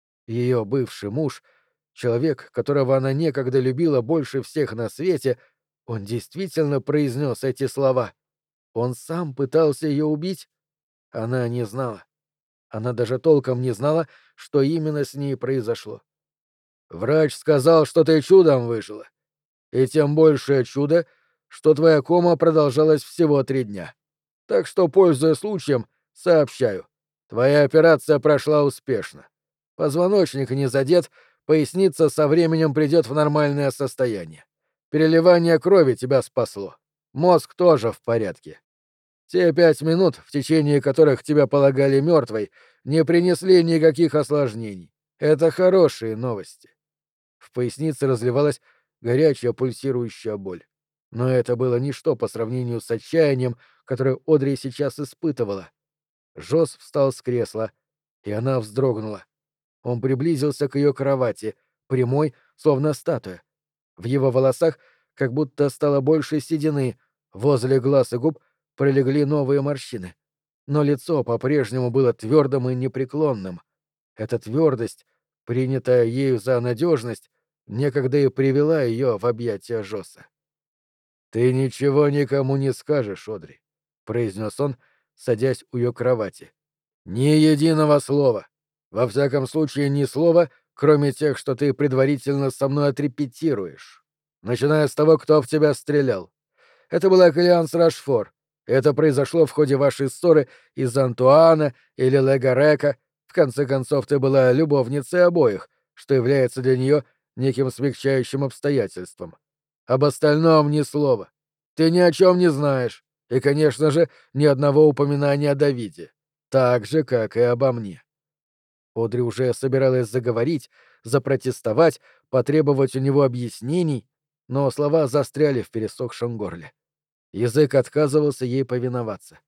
Ее бывший муж, человек, которого она некогда любила больше всех на свете, он действительно произнес эти слова. Он сам пытался ее убить? Она не знала. Она даже толком не знала, что именно с ней произошло. «Врач сказал, что ты чудом выжила. И тем большее чудо, что твоя кома продолжалась всего три дня. Так что, пользуясь случаем, сообщаю. Твоя операция прошла успешно. Позвоночник не задет, поясница со временем придет в нормальное состояние. Переливание крови тебя спасло. Мозг тоже в порядке. Те пять минут, в течение которых тебя полагали мертвой, не принесли никаких осложнений. Это хорошие новости». В пояснице разливалась горячая пульсирующая боль. Но это было ничто по сравнению с отчаянием, которое Одри сейчас испытывала. Жос встал с кресла, и она вздрогнула. Он приблизился к ее кровати, прямой, словно статуя. В его волосах как будто стало больше седины, возле глаз и губ пролегли новые морщины. Но лицо по-прежнему было твердым и непреклонным. Эта твердость, принятая ею за надежность, некогда и привела ее в объятия Жоса. «Ты ничего никому не скажешь, Одри», — произнес он, садясь у ее кровати. «Ни единого слова. Во всяком случае, ни слова, кроме тех, что ты предварительно со мной отрепетируешь. Начиная с того, кто в тебя стрелял. Это была Клеанс Рашфор. Это произошло в ходе вашей ссоры из-за Антуана или Легарека. В конце концов, ты была любовницей обоих, что является для нее неким смягчающим обстоятельством. Об остальном ни слова. Ты ни о чем не знаешь. И, конечно же, ни одного упоминания о Давиде. Так же, как и обо мне». Одри уже собиралась заговорить, запротестовать, потребовать у него объяснений, но слова застряли в пересохшем горле. Язык отказывался ей повиноваться.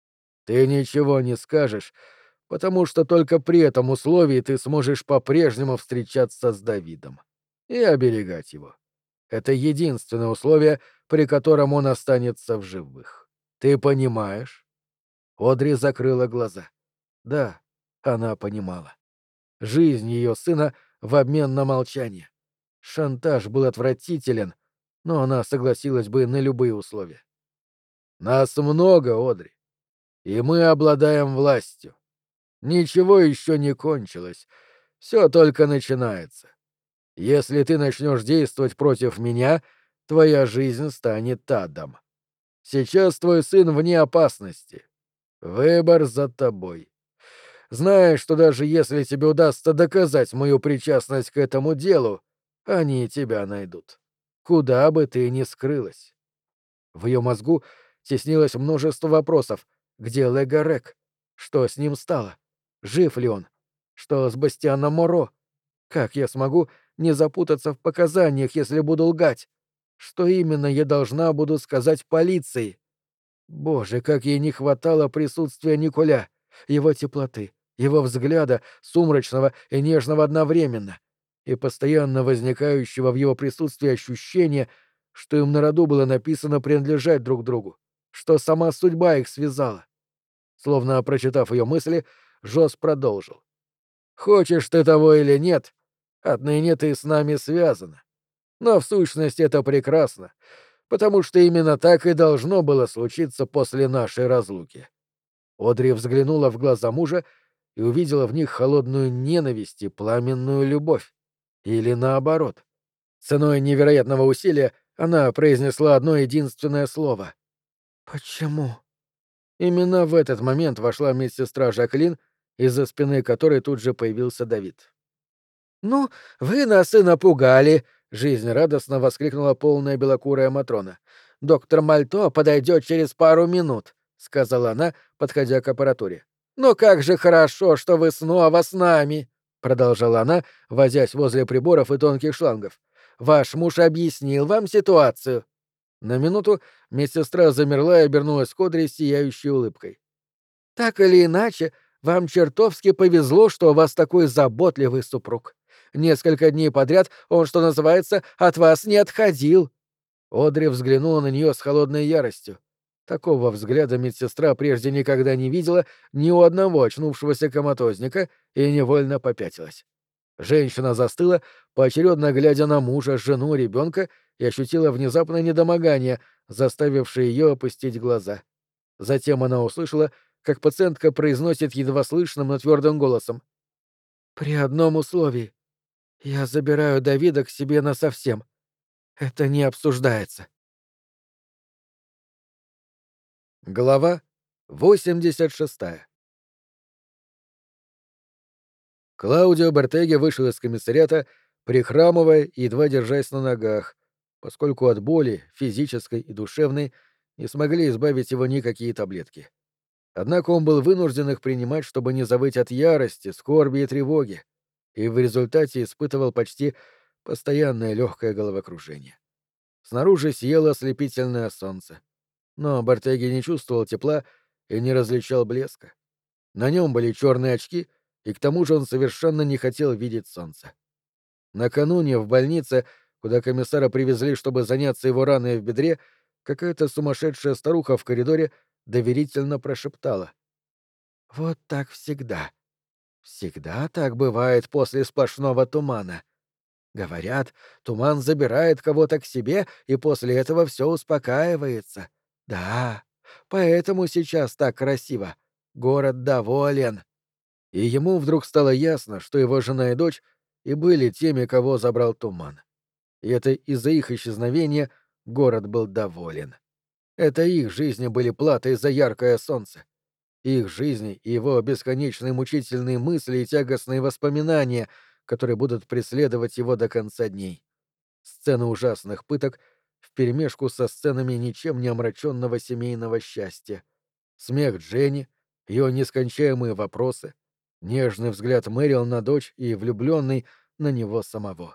«Ты ничего не скажешь, потому что только при этом условии ты сможешь по-прежнему встречаться с Давидом и оберегать его. Это единственное условие, при котором он останется в живых. Ты понимаешь?» Одри закрыла глаза. Да, она понимала. Жизнь ее сына в обмен на молчание. Шантаж был отвратителен, но она согласилась бы на любые условия. «Нас много, Одри, и мы обладаем властью. Ничего еще не кончилось, все только начинается. Если ты начнешь действовать против меня, твоя жизнь станет адом. Сейчас твой сын вне опасности. Выбор за тобой. Знаешь, что даже если тебе удастся доказать мою причастность к этому делу, они тебя найдут. Куда бы ты ни скрылась». В ее мозгу теснилось множество вопросов. Где Легарек? Что с ним стало? Жив ли он? Что с Бастианом Моро? Как я смогу не запутаться в показаниях, если буду лгать? Что именно я должна буду сказать полиции? Боже, как ей не хватало присутствия Николя, его теплоты, его взгляда, сумрачного и нежного одновременно, и постоянно возникающего в его присутствии ощущения, что им на роду было написано принадлежать друг другу, что сама судьба их связала. Словно прочитав ее мысли, Жос продолжил. «Хочешь ты того или нет, отныне ты с нами связана. Но в сущности это прекрасно, потому что именно так и должно было случиться после нашей разлуки». Одри взглянула в глаза мужа и увидела в них холодную ненависть и пламенную любовь. Или наоборот. Ценой невероятного усилия она произнесла одно единственное слово. «Почему?» Именно в этот момент вошла медсестра Жаклин, из-за спины которой тут же появился Давид. «Ну, вы нас и напугали!» — жизнерадостно воскликнула полная белокурая Матрона. «Доктор Мальто подойдет через пару минут», — сказала она, подходя к аппаратуре. «Но как же хорошо, что вы снова с нами!» — продолжала она, возясь возле приборов и тонких шлангов. «Ваш муж объяснил вам ситуацию». На минуту медсестра замерла и обернулась к Одри с сияющей улыбкой. «Так или иначе, вам чертовски повезло, что у вас такой заботливый супруг. Несколько дней подряд он, что называется, от вас не отходил». Одри взглянула на нее с холодной яростью. Такого взгляда медсестра прежде никогда не видела ни у одного очнувшегося коматозника и невольно попятилась. Женщина застыла, поочередно глядя на мужа, жену, ребенка, и ощутила внезапное недомогание, заставившее ее опустить глаза. Затем она услышала, как пациентка произносит едва слышным, но твердым голосом. «При одном условии. Я забираю Давида к себе насовсем. Это не обсуждается». Глава восемьдесят шестая. Клаудио Бертеги вышел из комиссариата, прихрамывая и едва держась на ногах, поскольку от боли, физической и душевной, не смогли избавить его никакие таблетки. Однако он был вынужден их принимать, чтобы не завыть от ярости, скорби и тревоги, и в результате испытывал почти постоянное легкое головокружение. Снаружи сияло ослепительное солнце, но Бертеги не чувствовал тепла и не различал блеска. На нем были черные очки, и к тому же он совершенно не хотел видеть солнце. Накануне в больнице, куда комиссара привезли, чтобы заняться его раной в бедре, какая-то сумасшедшая старуха в коридоре доверительно прошептала. «Вот так всегда. Всегда так бывает после сплошного тумана. Говорят, туман забирает кого-то к себе, и после этого все успокаивается. Да, поэтому сейчас так красиво. Город доволен. И ему вдруг стало ясно, что его жена и дочь и были теми, кого забрал туман. И это из-за их исчезновения город был доволен. Это их жизни были платой за яркое солнце. Их жизни и его бесконечные мучительные мысли и тягостные воспоминания, которые будут преследовать его до конца дней. Сцены ужасных пыток вперемешку со сценами ничем не омраченного семейного счастья. Смех Дженни, ее нескончаемые вопросы, нежный взгляд Мэрил на дочь и влюбленный на него самого.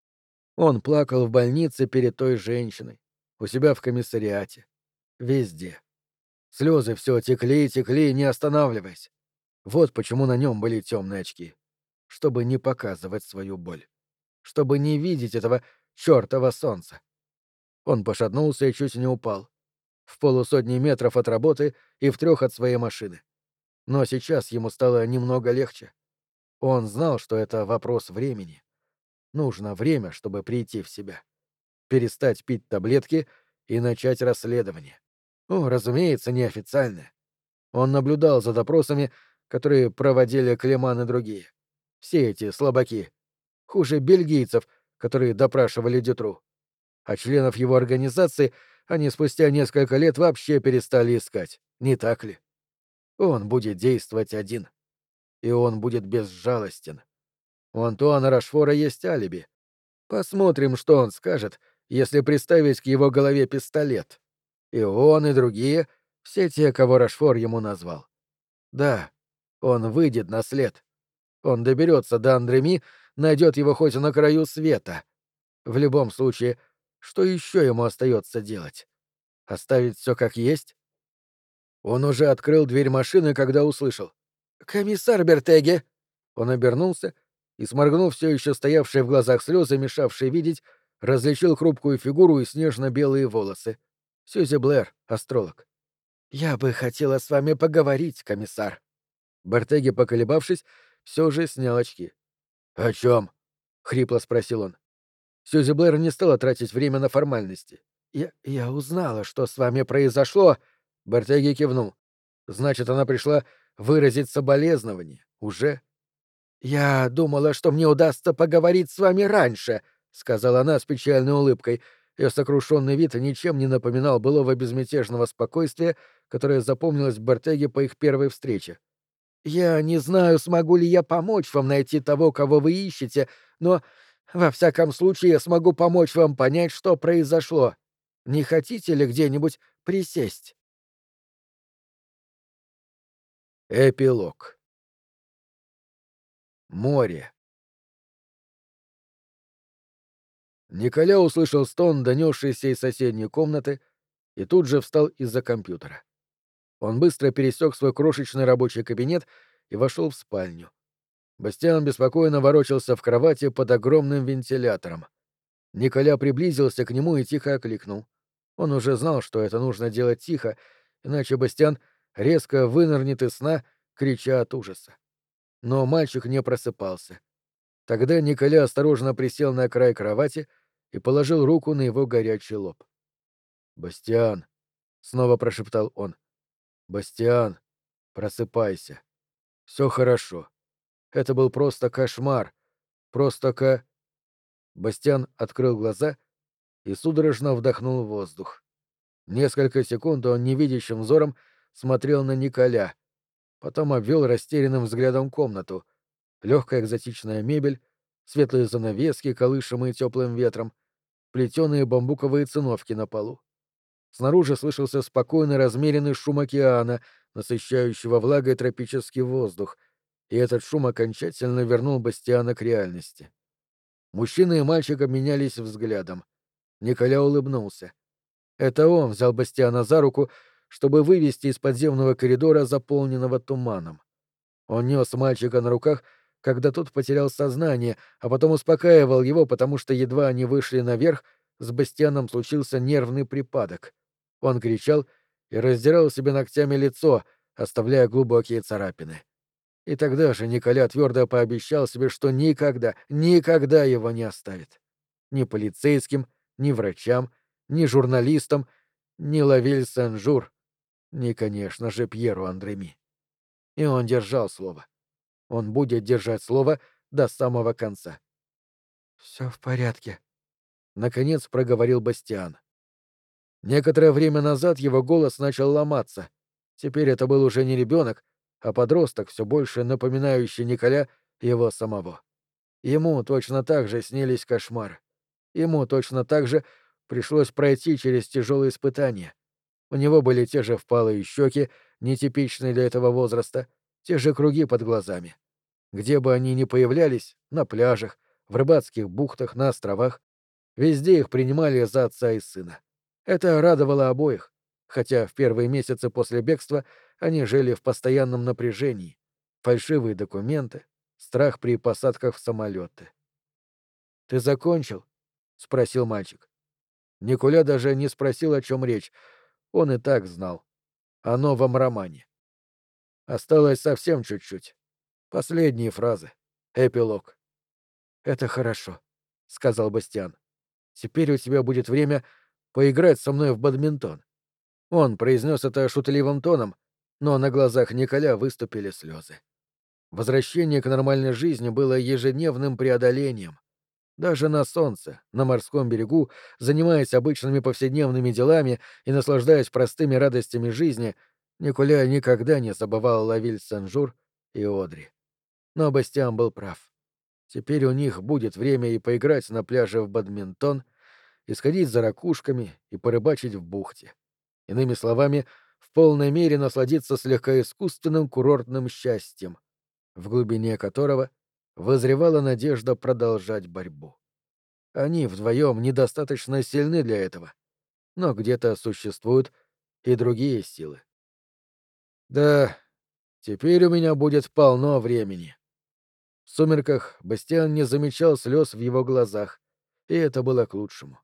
Он плакал в больнице перед той женщиной, у себя в комиссариате, везде. Слезы все текли и текли, не останавливаясь. Вот почему на нем были темные очки. Чтобы не показывать свою боль. Чтобы не видеть этого чертова солнца. Он пошатнулся и чуть не упал. В полусотни метров от работы и в трех от своей машины. Но сейчас ему стало немного легче. Он знал, что это вопрос времени. Нужно время, чтобы прийти в себя. Перестать пить таблетки и начать расследование. Ну, разумеется, неофициальное. Он наблюдал за допросами, которые проводили Клеман и другие. Все эти слабаки. Хуже бельгийцев, которые допрашивали Дютру. А членов его организации они спустя несколько лет вообще перестали искать. Не так ли? Он будет действовать один. И он будет безжалостен. У Антуана Рашфора есть алиби. Посмотрим, что он скажет, если приставить к его голове пистолет. И он, и другие, все те, кого Рашфор ему назвал. Да, он выйдет на след. Он доберется до Андреми, найдет его хоть на краю света. В любом случае, что еще ему остается делать? Оставить все как есть? Он уже открыл дверь машины, когда услышал: «Комиссар Бертеге!» Он обернулся и, сморгнув все еще стоявшие в глазах слезы, мешавшие видеть, различил хрупкую фигуру и снежно-белые волосы. Сьюзи Блэр, астролог. «Я бы хотела с вами поговорить, комиссар». Бертеге, поколебавшись, все же снял очки. «О чем?» — хрипло спросил он. Сьюзи Блэр не стала тратить время на формальности. «Я... я узнала, что с вами произошло...» Бертеге кивнул. «Значит, она пришла выразить соболезнование. Уже?» «Я думала, что мне удастся поговорить с вами раньше», — сказала она с печальной улыбкой. Ее сокрушенный вид ничем не напоминал былого безмятежного спокойствия, которое запомнилось Бертеге по их первой встрече. «Я не знаю, смогу ли я помочь вам найти того, кого вы ищете, но, во всяком случае, я смогу помочь вам понять, что произошло. Не хотите ли где-нибудь присесть?» Эпилог. Море. Николя услышал стон, донесшийся из соседней комнаты, и тут же встал из-за компьютера. Он быстро пересек свой крошечный рабочий кабинет и вошел в спальню. Бастиан беспокойно ворочался в кровати под огромным вентилятором. Николя приблизился к нему и тихо окликнул. Он уже знал, что это нужно делать тихо, иначе Бастиан резко вынырнет из сна, крича от ужаса. Но мальчик не просыпался. Тогда Николя осторожно присел на край кровати и положил руку на его горячий лоб. «Бастиан», — снова прошептал он, — «Бастиан, просыпайся. Все хорошо. Это был просто кошмар. Просто ка...» Бастиан открыл глаза и судорожно вдохнул воздух. Несколько секунд он невидящим взором смотрел на Николя, потом обвел растерянным взглядом комнату. Легкая экзотичная мебель, светлые занавески, колышемые теплым ветром, плетеные бамбуковые циновки на полу. Снаружи слышался спокойный размеренный шум океана, насыщающего влагой тропический воздух, и этот шум окончательно вернул Бастиана к реальности. Мужчина и мальчик обменялись взглядом. Николя улыбнулся. Это он взял Бастиана за руку, чтобы вывести из подземного коридора, заполненного туманом. Он нес мальчика на руках, когда тот потерял сознание, а потом успокаивал его, потому что едва они вышли наверх, с Бастианом случился нервный припадок. Он кричал и раздирал себе ногтями лицо, оставляя глубокие царапины. И тогда же Николя твердо пообещал себе, что никогда, никогда его не оставит. Ни полицейским, ни врачам, ни журналистам, ни Лавиль Сен-Жур, ни, конечно же, Пьеру Андреми. И он держал слово. Он будет держать слово до самого конца. «Все в порядке», — наконец проговорил Бастиан. Некоторое время назад его голос начал ломаться. Теперь это был уже не ребенок, а подросток, все больше напоминающий Николя его самого. Ему точно так же снились кошмары. Ему точно так же пришлось пройти через тяжелые испытания. У него были те же впалые щеки, нетипичные для этого возраста, те же круги под глазами. Где бы они ни появлялись, на пляжах, в рыбацких бухтах, на островах, везде их принимали за отца и сына. Это радовало обоих, хотя в первые месяцы после бегства они жили в постоянном напряжении. Фальшивые документы, страх при посадках в самолеты. «Ты закончил?» — спросил мальчик. Николя даже не спросил, о чем речь. Он и так знал. О новом романе. Осталось совсем чуть-чуть. Последние фразы. Эпилог. «Это хорошо», — сказал Бастиан. «Теперь у тебя будет время поиграть со мной в бадминтон». Он произнес это шутливым тоном, но на глазах Николя выступили слезы. Возвращение к нормальной жизни было ежедневным преодолением. Даже на солнце, на морском берегу, занимаясь обычными повседневными делами и наслаждаясь простыми радостями жизни, Николя никогда не забывал Лавиль Сен-Жур и Одри. Но Бастиан был прав. Теперь у них будет время и поиграть на пляже в бадминтон, и сходить за ракушками, и порыбачить в бухте. Иными словами, в полной мере насладиться слегка искусственным курортным счастьем, в глубине которого возревала надежда продолжать борьбу. Они вдвоем недостаточно сильны для этого, но где-то существуют и другие силы. Да, теперь у меня будет полно времени. В сумерках Бастиан не замечал слез в его глазах, и это было к лучшему.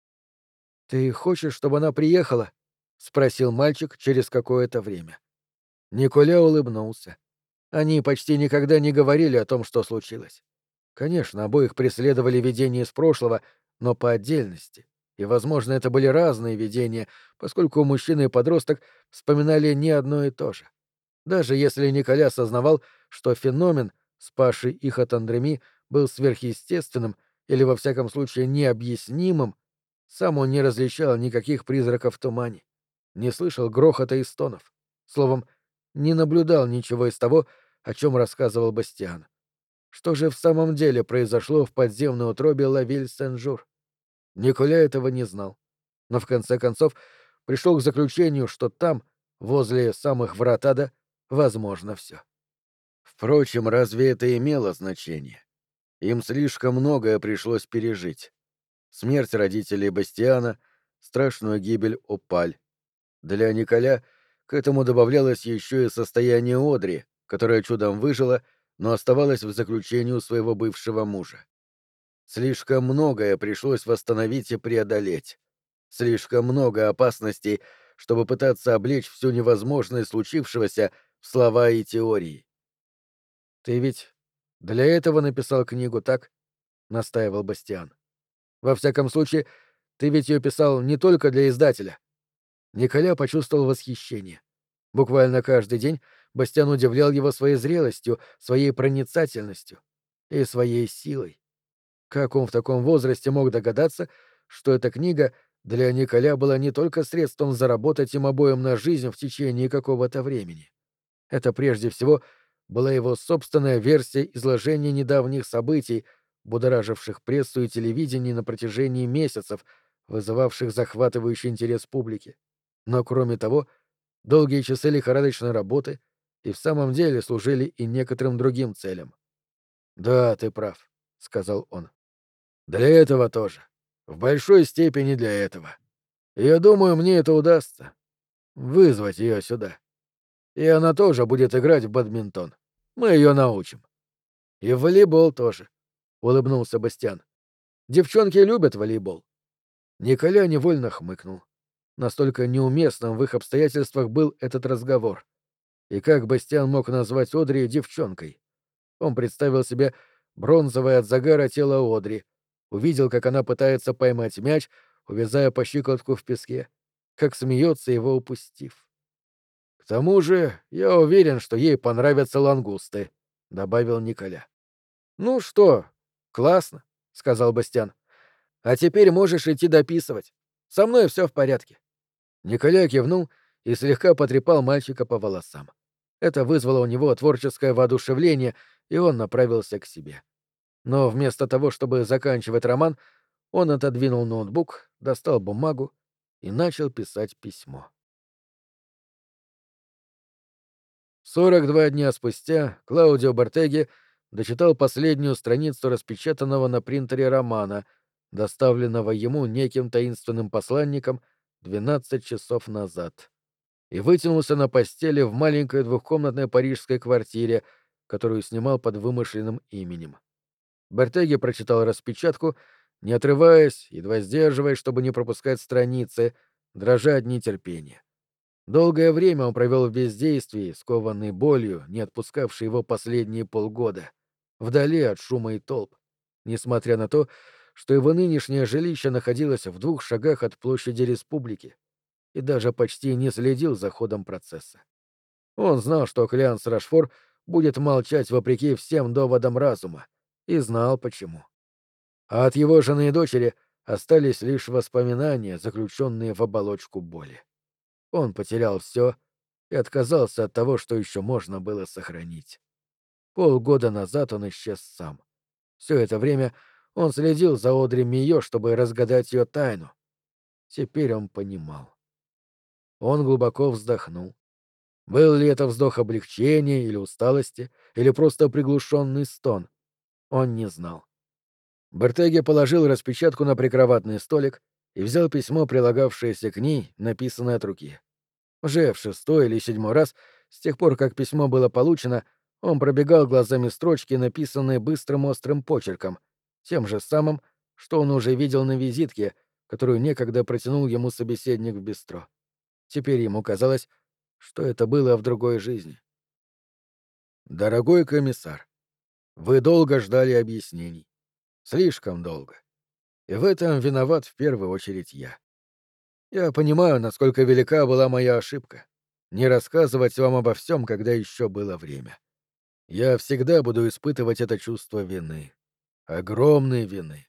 «Ты хочешь, чтобы она приехала?» — спросил мальчик через какое-то время. Николя улыбнулся. Они почти никогда не говорили о том, что случилось. Конечно, обоих преследовали видения из прошлого, но по отдельности. И, возможно, это были разные видения, поскольку мужчина и подросток вспоминали не одно и то же. Даже если Николя осознавал, что феномен, спасший их от Андреми, был сверхъестественным или, во всяком случае, необъяснимым, сам он не различал никаких призраков в тумане, не слышал грохота и стонов. Словом, не наблюдал ничего из того, о чем рассказывал Бастиан. Что же в самом деле произошло в подземной утробе Лавиль Сен-Жур? Николя этого не знал, но в конце концов пришел к заключению, что там, возле самых врат ада, возможно все. Впрочем, разве это имело значение? Им слишком многое пришлось пережить. Смерть родителей Бастиана, страшную гибель Опаль. Для Николя к этому добавлялось еще и состояние Одри, которая чудом выжила, но оставалась в заключении у своего бывшего мужа. Слишком многое пришлось восстановить и преодолеть. Слишком много опасностей, чтобы пытаться облечь всю невозможность случившегося в слова и теории. «Ты ведь для этого написал книгу, так?» — настаивал Бастиан. «Во всяком случае, ты ведь ее писал не только для издателя». Николя почувствовал восхищение. Буквально каждый день Бастиан удивлял его своей зрелостью, своей проницательностью и своей силой. Как он в таком возрасте мог догадаться, что эта книга для Николя была не только средством заработать им обоим на жизнь в течение какого-то времени. Это прежде всего была его собственная версия изложения недавних событий, будораживших прессу и телевидение на протяжении месяцев, вызывавших захватывающий интерес публики. Но кроме того, долгие часы лихорадочной работы и в самом деле служили и некоторым другим целям. «Да, ты прав», — сказал он. «Для этого тоже. В большой степени для этого. И я думаю, мне это удастся. Вызвать ее сюда. И она тоже будет играть в бадминтон. Мы ее научим. И в волейбол тоже», — улыбнулся Бастиан. «Девчонки любят волейбол». Николя невольно хмыкнул. Настолько неуместным в их обстоятельствах был этот разговор. И как Бастиан мог назвать Одри девчонкой? Он представил себе бронзовое от загара тело Одри, увидел, как она пытается поймать мяч, увязая по щиколотку в песке, как смеется, его упустив. «К тому же я уверен, что ей понравятся лангусты», — добавил Николя. «Ну что, классно», — сказал Бастиан. «А теперь можешь идти дописывать. Со мной все в порядке». Николя кивнул и слегка потрепал мальчика по волосам. Это вызвало у него творческое воодушевление, и он направился к себе. Но вместо того, чтобы заканчивать роман, он отодвинул ноутбук, достал бумагу и начал писать письмо. Сорок два дня спустя Клаудио Бартеги дочитал последнюю страницу распечатанного на принтере романа, доставленного ему неким таинственным посланником двенадцать часов назад, и вытянулся на постели в маленькой двухкомнатной парижской квартире, которую снимал под вымышленным именем. Бартеги прочитал распечатку, не отрываясь, едва сдерживаясь, чтобы не пропускать страницы, дрожа от нетерпения. Долгое время он провел в бездействии, скованный болью, не отпускавшей его последние полгода, вдали от шума и толп, несмотря на то, что его нынешнее жилище находилось в двух шагах от площади Республики, и даже почти не следил за ходом процесса. Он знал, что Клеанс Рашфор будет молчать вопреки всем доводам разума, и знал почему. А от его жены и дочери остались лишь воспоминания, заключенные в оболочку боли. Он потерял все и отказался от того, что еще можно было сохранить. Полгода назад он исчез сам. Все это время он следил за Одри Мийо, чтобы разгадать ее тайну. Теперь он понимал. Он глубоко вздохнул. Был ли это вздох облегчения или усталости, или просто приглушенный стон? Он не знал. Бертеге положил распечатку на прикроватный столик и взял письмо, прилагавшееся к ней, написанное от руки. Уже в шестой или седьмой раз, с тех пор, как письмо было получено, он пробегал глазами строчки, написанные быстрым острым почерком, тем же самым, что он уже видел на визитке, которую некогда протянул ему собеседник в бистро. Теперь ему казалось, что это было в другой жизни. «Дорогой комиссар, вы долго ждали объяснений. Слишком долго. И в этом виноват в первую очередь я. Я понимаю, насколько велика была моя ошибка. Не рассказывать вам обо всем, когда еще было время. Я всегда буду испытывать это чувство вины. Огромной вины.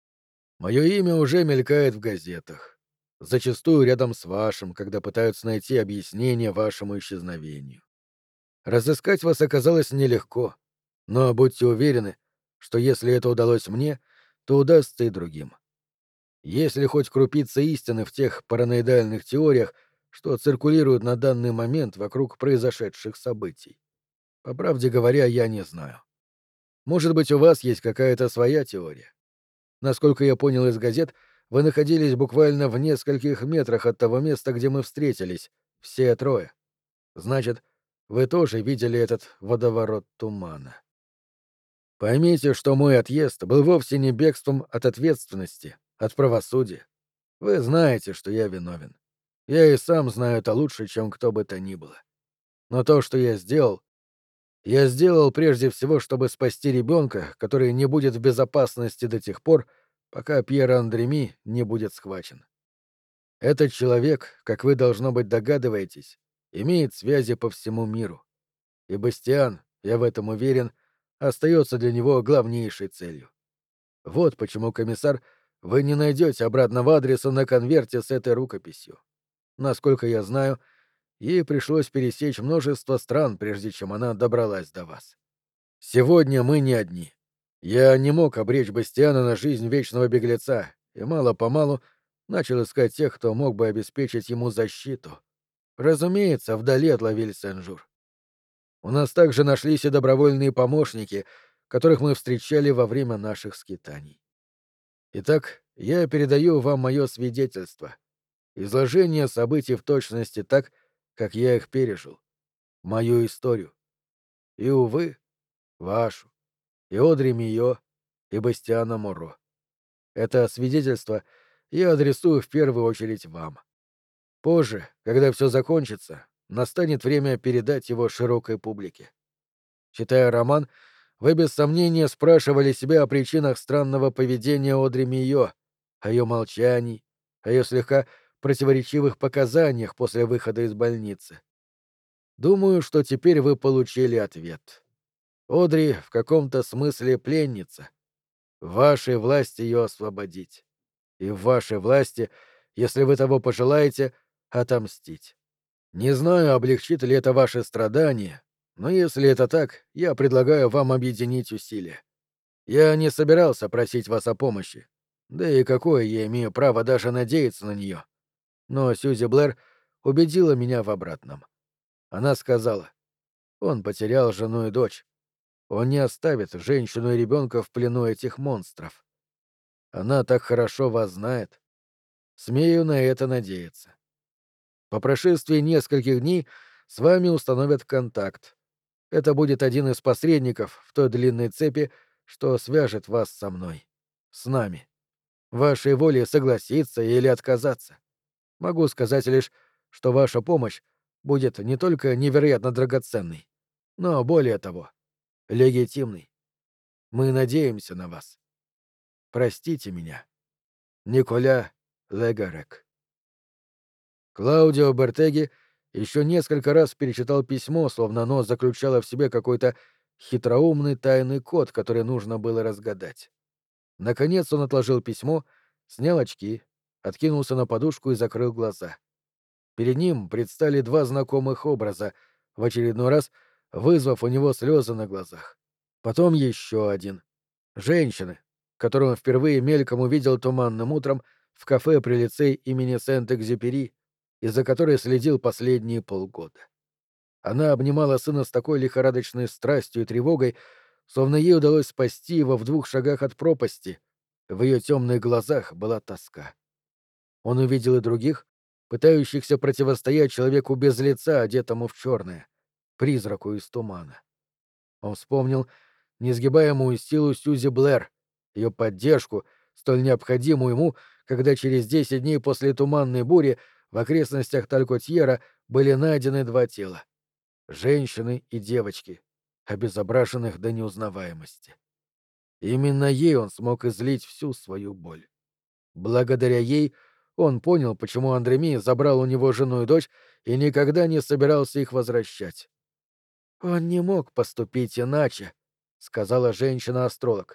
Мое имя уже мелькает в газетах. Зачастую рядом с вашим, когда пытаются найти объяснение вашему исчезновению. Разыскать вас оказалось нелегко, но будьте уверены, что если это удалось мне, то удастся и другим. Есть ли хоть крупица истины в тех параноидальных теориях, что циркулируют на данный момент вокруг произошедших событий? По правде говоря, я не знаю. Может быть, у вас есть какая-то своя теория. Насколько я понял из газет, вы находились буквально в нескольких метрах от того места, где мы встретились, все трое. Значит, вы тоже видели этот водоворот тумана. Поймите, что мой отъезд был вовсе не бегством от ответственности, от правосудия. Вы знаете, что я виновен. Я и сам знаю это лучше, чем кто бы то ни было. Но то, что я сделал, я сделал прежде всего, чтобы спасти ребенка, который не будет в безопасности до тех пор, пока Пьер Андреми не будет схвачен. Этот человек, как вы, должно быть, догадываетесь, имеет связи по всему миру. И Бастиан, я в этом уверен, остается для него главнейшей целью. Вот почему, комиссар, вы не найдете обратного адреса на конверте с этой рукописью. Насколько я знаю, ей пришлось пересечь множество стран, прежде чем она добралась до вас. Сегодня мы не одни. Я не мог обречь Бастиана на жизнь вечного беглеца, и мало-помалу начал искать тех, кто мог бы обеспечить ему защиту. Разумеется, вдали от Лавиль-Сен-Жур. У нас также нашлись и добровольные помощники, которых мы встречали во время наших скитаний. Итак, я передаю вам мое свидетельство. Изложение событий в точности так, как я их пережил. Мою историю. И, увы, вашу. И Одри Мийо, и Бастиана Моро. Это свидетельство я адресую в первую очередь вам. Позже, когда все закончится, настанет время передать его широкой публике. Читая роман, вы без сомнения спрашивали себя о причинах странного поведения Одри Мийо, о ее молчании, о ее слегка противоречивых показаниях после выхода из больницы. Думаю, что теперь вы получили ответ. Одри в каком-то смысле пленница. В вашей власти ее освободить. И в вашей власти, если вы того пожелаете, отомстить. Не знаю, облегчит ли это ваши страдания, но если это так, я предлагаю вам объединить усилия. Я не собирался просить вас о помощи. Да и какое я имею право даже надеяться на нее. Но Сьюзи Блэр убедила меня в обратном. Она сказала, он потерял жену и дочь. Он не оставит женщину и ребенка в плену этих монстров. Она так хорошо вас знает. Смею на это надеяться. По прошествии нескольких дней с вами установят контакт. Это будет один из посредников в той длинной цепи, что свяжет вас со мной. С нами. Вашей воле согласиться или отказаться. Могу сказать лишь, что ваша помощь будет не только невероятно драгоценной, но, более того, легитимной. Мы надеемся на вас. Простите меня. Николя Легарек. Клаудио Бертеги еще несколько раз перечитал письмо, словно оно заключало в себе какой-то хитроумный тайный код, который нужно было разгадать. Наконец он отложил письмо, снял очки, откинулся на подушку и закрыл глаза. Перед ним предстали два знакомых образа, в очередной раз вызвав у него слезы на глазах. Потом еще один. Женщины, которую он впервые мельком увидел туманным утром в кафе при лицее имени Сент-Экзюпери, и за которой следил последние полгода. Она обнимала сына с такой лихорадочной страстью и тревогой, словно ей удалось спасти его в двух шагах от пропасти. В ее темных глазах была тоска. Он увидел и других, пытающихся противостоять человеку без лица, одетому в черное, призраку из тумана. Он вспомнил несгибаемую силу Сьюзи Блэр, ее поддержку, столь необходимую ему, когда через десять дней после туманной бури в окрестностях Талькотьера были найдены два тела — женщины и девочки, обезображенных до неузнаваемости. Именно ей он смог излить всю свою боль. Благодаря ей он понял, почему Андремий забрал у него жену и дочь и никогда не собирался их возвращать. «Он не мог поступить иначе», — сказала женщина-астролог.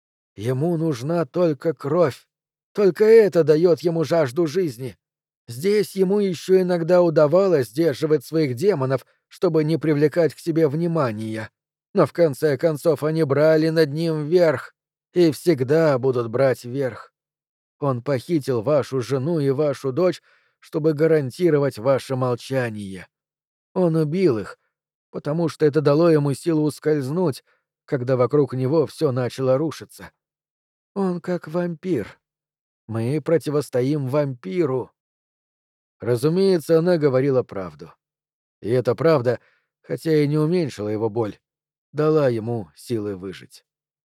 «Ему нужна только кровь. Только это дает ему жажду жизни. Здесь ему еще иногда удавалось сдерживать своих демонов, чтобы не привлекать к себе внимания. Но в конце концов они брали над ним верх и всегда будут брать верх. Он похитил вашу жену и вашу дочь, чтобы гарантировать ваше молчание. Он убил их, потому что это дало ему силу ускользнуть, когда вокруг него все начало рушиться. Он как вампир. Мы противостоим вампиру». Разумеется, она говорила правду. И эта правда, хотя и не уменьшила его боль, дала ему силы выжить.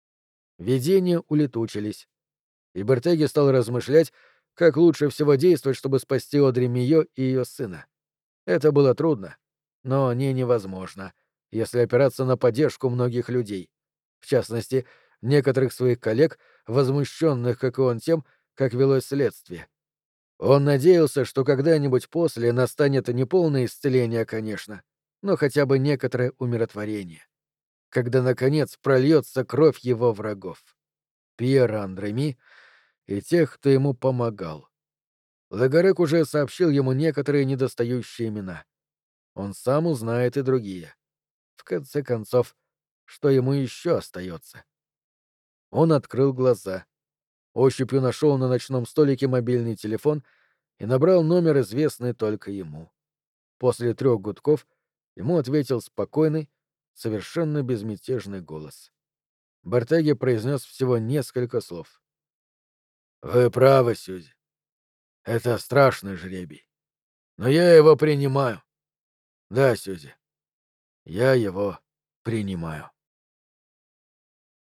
Видения улетучились, и Бертеги стал размышлять, как лучше всего действовать, чтобы спасти Одри Мийо и ее сына. Это было трудно, но не невозможно, если опираться на поддержку многих людей, в частности, некоторых своих коллег, возмущенных, как и он, тем, как велось следствие. Он надеялся, что когда-нибудь после настанет не полное исцеление, конечно, но хотя бы некоторое умиротворение, когда, наконец, прольется кровь его врагов, Пьера Андреми и тех, кто ему помогал. Лагарек уже сообщил ему некоторые недостающие имена. Он сам узнает и другие. В конце концов, что ему еще остается? Он открыл глаза. Ощупью нашел на ночном столике мобильный телефон и набрал номер, известный только ему. После трех гудков ему ответил спокойный, совершенно безмятежный голос. Бертеги произнес всего несколько слов. «Вы правы, Сьюзи. Это страшный жребий. Но я его принимаю. Да, Сьюзи, я его принимаю».